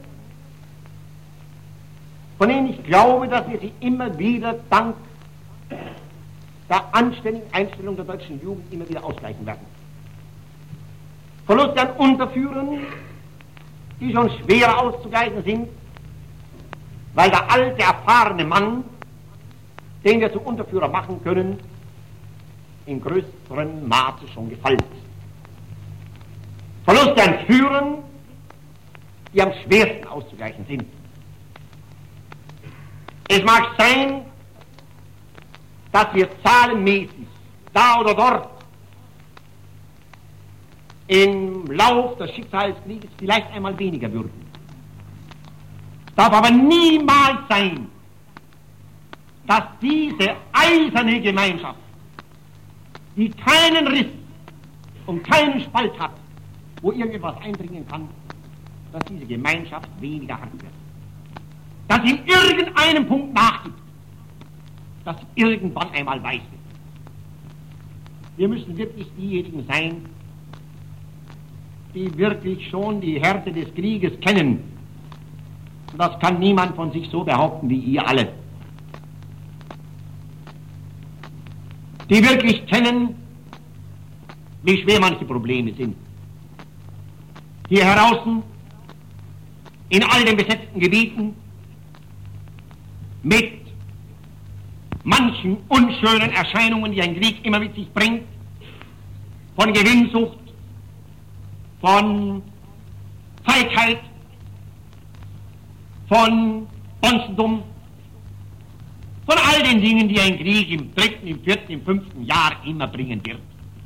von denen ich glaube, dass wir sie immer wieder dank der anständigen Einstellung der deutschen Jugend immer wieder ausgleichen werden. Verluste an Unterführern, die schon schwerer auszugleichen sind, weil der alte, erfahrene Mann, den wir zum Unterführer machen können, in größerem Maße schon gefallen ist. Verluste an Führern, die am schwersten auszugleichen sind. Es mag sein, dass wir zahlenmäßig da oder dort im Lauf des Schicksalskrieges vielleicht einmal weniger würden. Darf aber niemals sein, dass diese eiserne Gemeinschaft, die keinen Riss und keinen Spalt hat, wo irgendetwas eindringen kann, dass diese Gemeinschaft weniger hart wird. Dass sie in irgendeinem Punkt nachgibt, dass sie irgendwann einmal weiß wird. Wir müssen wirklich diejenigen sein, die wirklich schon die Härte des Krieges kennen. Und das kann niemand von sich so behaupten wie ihr alle. Die wirklich kennen, wie schwer manche Probleme sind. Hier draußen, in all den besetzten Gebieten, mit manchen unschönen Erscheinungen, die ein Krieg immer mit sich bringt, von Gewinnsucht, von Feigheit, von Bonzendum, von all den Dingen, die ein Krieg im dritten, im vierten, im fünften Jahr immer bringen wird,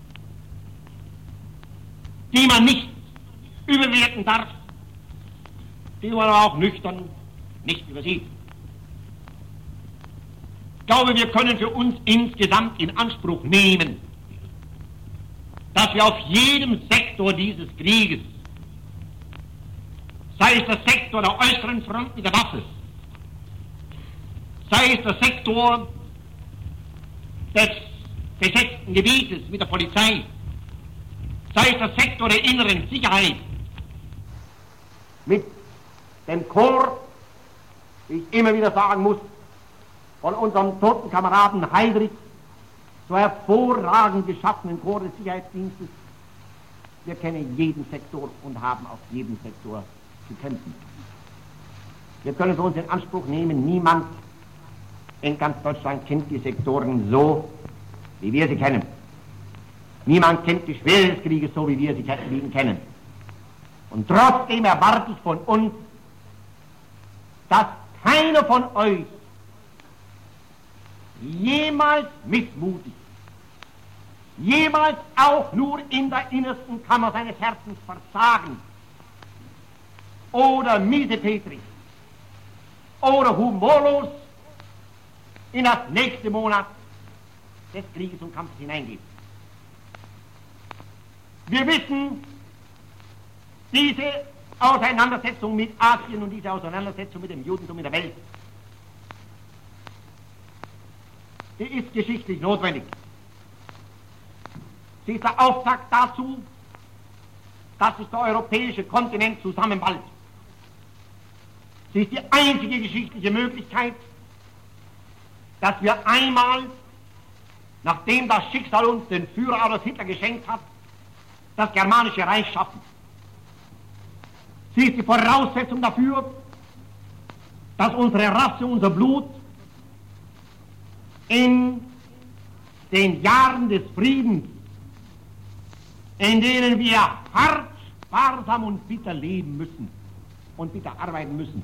die man nicht überwerten darf, die man auch nüchtern nicht übersieht. Ich glaube, wir können für uns insgesamt in Anspruch nehmen, dass wir auf jedem Sektor dieses Krieges, sei es der Sektor der äußeren Front mit der Waffe, sei es der Sektor des besetzten Gebietes mit der Polizei, sei es der Sektor der inneren Sicherheit, mit dem Korps, wie ich immer wieder sagen muss, von unserem toten Kameraden Heydrich, so hervorragend geschaffenen Korps des Sicherheitsdienstes. Wir kennen jeden Sektor und haben auf jedem Sektor zu kämpfen. Wir können für uns in Anspruch nehmen, niemand in ganz Deutschland kennt die Sektoren so, wie wir sie kennen. Niemand kennt die Schwere des Krieges so, wie wir sie kennen. Und trotzdem erwarte ich von uns, dass keiner von euch jemals missmutig, jemals auch nur in der innersten Kammer seines Herzens versagen oder miesepetrig oder humorlos in das nächste Monat des Krieges und Kampfes hineingeht. Wir wissen, diese Auseinandersetzung mit Asien und diese Auseinandersetzung mit dem Judentum in der Welt, die ist geschichtlich notwendig. Sie ist der Auftakt dazu, dass sich der europäische Kontinent zusammenballt. Sie ist die einzige geschichtliche Möglichkeit, dass wir einmal, nachdem das Schicksal uns den Führer Adolf Hitler geschenkt hat, das germanische Reich schaffen. Sie ist die Voraussetzung dafür, dass unsere Rasse, unser Blut in den Jahren des Friedens, in denen wir hart, sparsam und bitter leben müssen und bitter arbeiten müssen,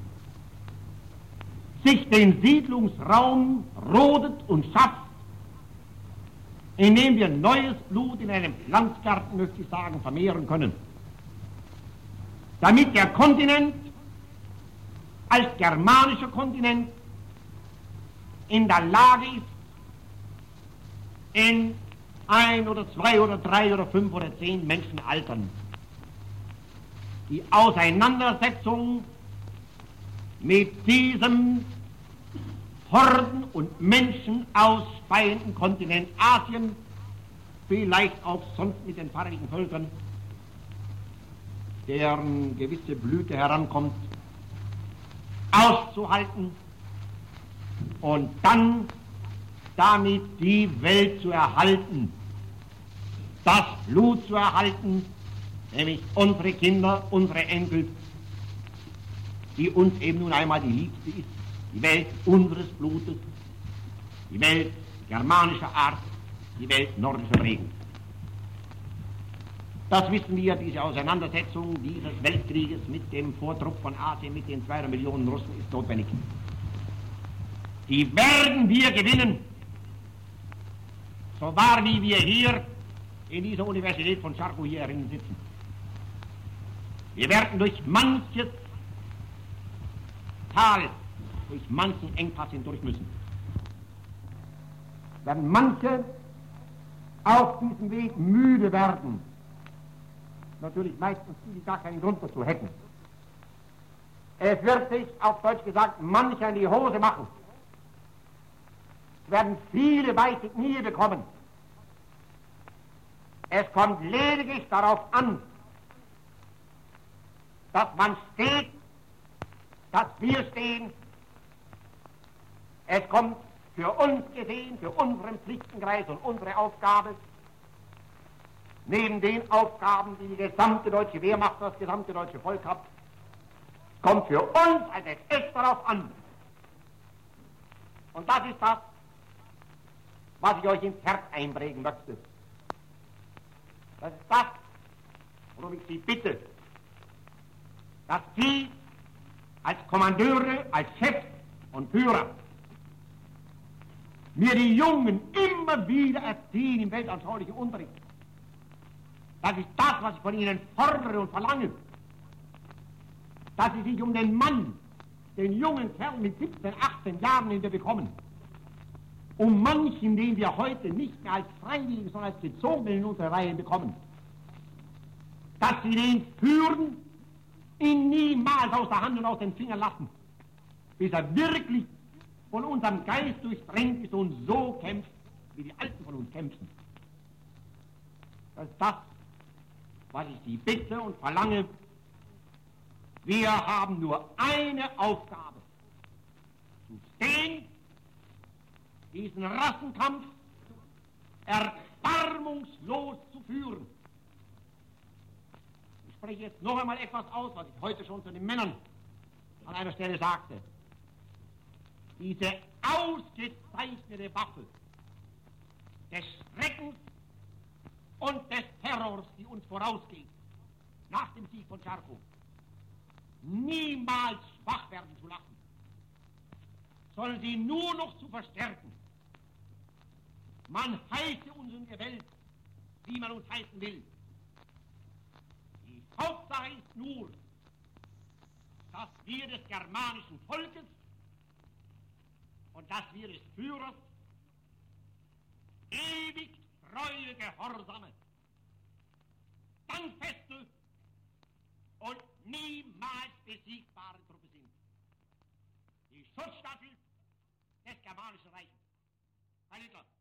sich den Siedlungsraum rodet und schafft, indem wir neues Blut in einem Pflanzgarten, möchte ich sagen, vermehren können. Damit der Kontinent als germanischer Kontinent in der Lage ist, in ein oder zwei oder drei oder fünf oder zehn Menschenaltern die Auseinandersetzung mit diesem Horden und Menschen ausspeienden Kontinent Asien, vielleicht auch sonst mit den farbigen Völkern, deren gewisse Blüte herankommt, auszuhalten und dann damit die Welt zu erhalten, das Blut zu erhalten, nämlich unsere Kinder, unsere Enkel, die uns eben nun einmal die Liebste ist, die Welt unseres Blutes, die Welt germanischer Art, die Welt nordischer Prägung. Das wissen wir, diese Auseinandersetzung dieses Weltkrieges mit dem Vortrupp von Asien, mit den zwei Millionen Russen ist notwendig. Die werden wir gewinnen, so wahr wie wir hier in dieser Universität von Charkow hier herinnen sitzen. Wir werden durch manches Tal, durch manchen Engpass hindurch müssen. Werden manche auf diesem Weg müde werden, natürlich meistens die, die gar keinen Grund dazu hätten. Es wird sich, auf Deutsch gesagt, mancher in die Hose machen. Es werden viele weiße Knie bekommen. Es kommt lediglich darauf an, dass man steht, dass wir stehen. Es kommt für uns gesehen, für unseren Pflichtenkreis und unsere Aufgabe, neben den Aufgaben, die die gesamte deutsche Wehrmacht, das gesamte deutsche Volk hat, kommt für uns als es darauf an. Und das ist das, was ich euch ins Herz einprägen möchte. Das ist das, worum ich Sie bitte, dass Sie als Kommandeure, als Chefs und Führer mir die Jungen immer wieder erzählen im weltanschaulichen Unterricht. Das ist das, was ich von ihnen fordere und verlange. Dass sie sich um den Mann, den jungen Kerl mit siebzehn, achtzehn Jahren, den wir bekommen, um manchen, den wir heute nicht mehr als Freiwilligen, sondern als Gezogenen in unsere Reihen bekommen, dass sie den führen, ihn niemals aus der Hand und aus den Fingern lassen, bis er wirklich von unserem Geist durchdrängt ist und so kämpft, wie die Alten von uns kämpfen. Das ist das, was ich Sie bitte und verlange. Wir haben nur eine Aufgabe: zu stehen, diesen Rassenkampf erbarmungslos zu führen. Ich spreche jetzt noch einmal etwas aus, was ich heute schon zu den Männern an einer Stelle sagte. Diese ausgezeichnete Waffe des Schreckens und des Terrors, die uns vorausgeht, nach dem Sieg von Charkow, niemals schwach werden zu lassen, sondern sie nur noch zu verstärken. Man heiße uns in der Welt, wie man uns heißen will. Die Hauptsache ist nur, dass wir des germanischen Volkes und dass wir des Führers ewig treue, gehorsame, standfeste und niemals besiegbare Truppe sind. Die Schutzstaffel des Germanischen Reiches. Heil Hitler!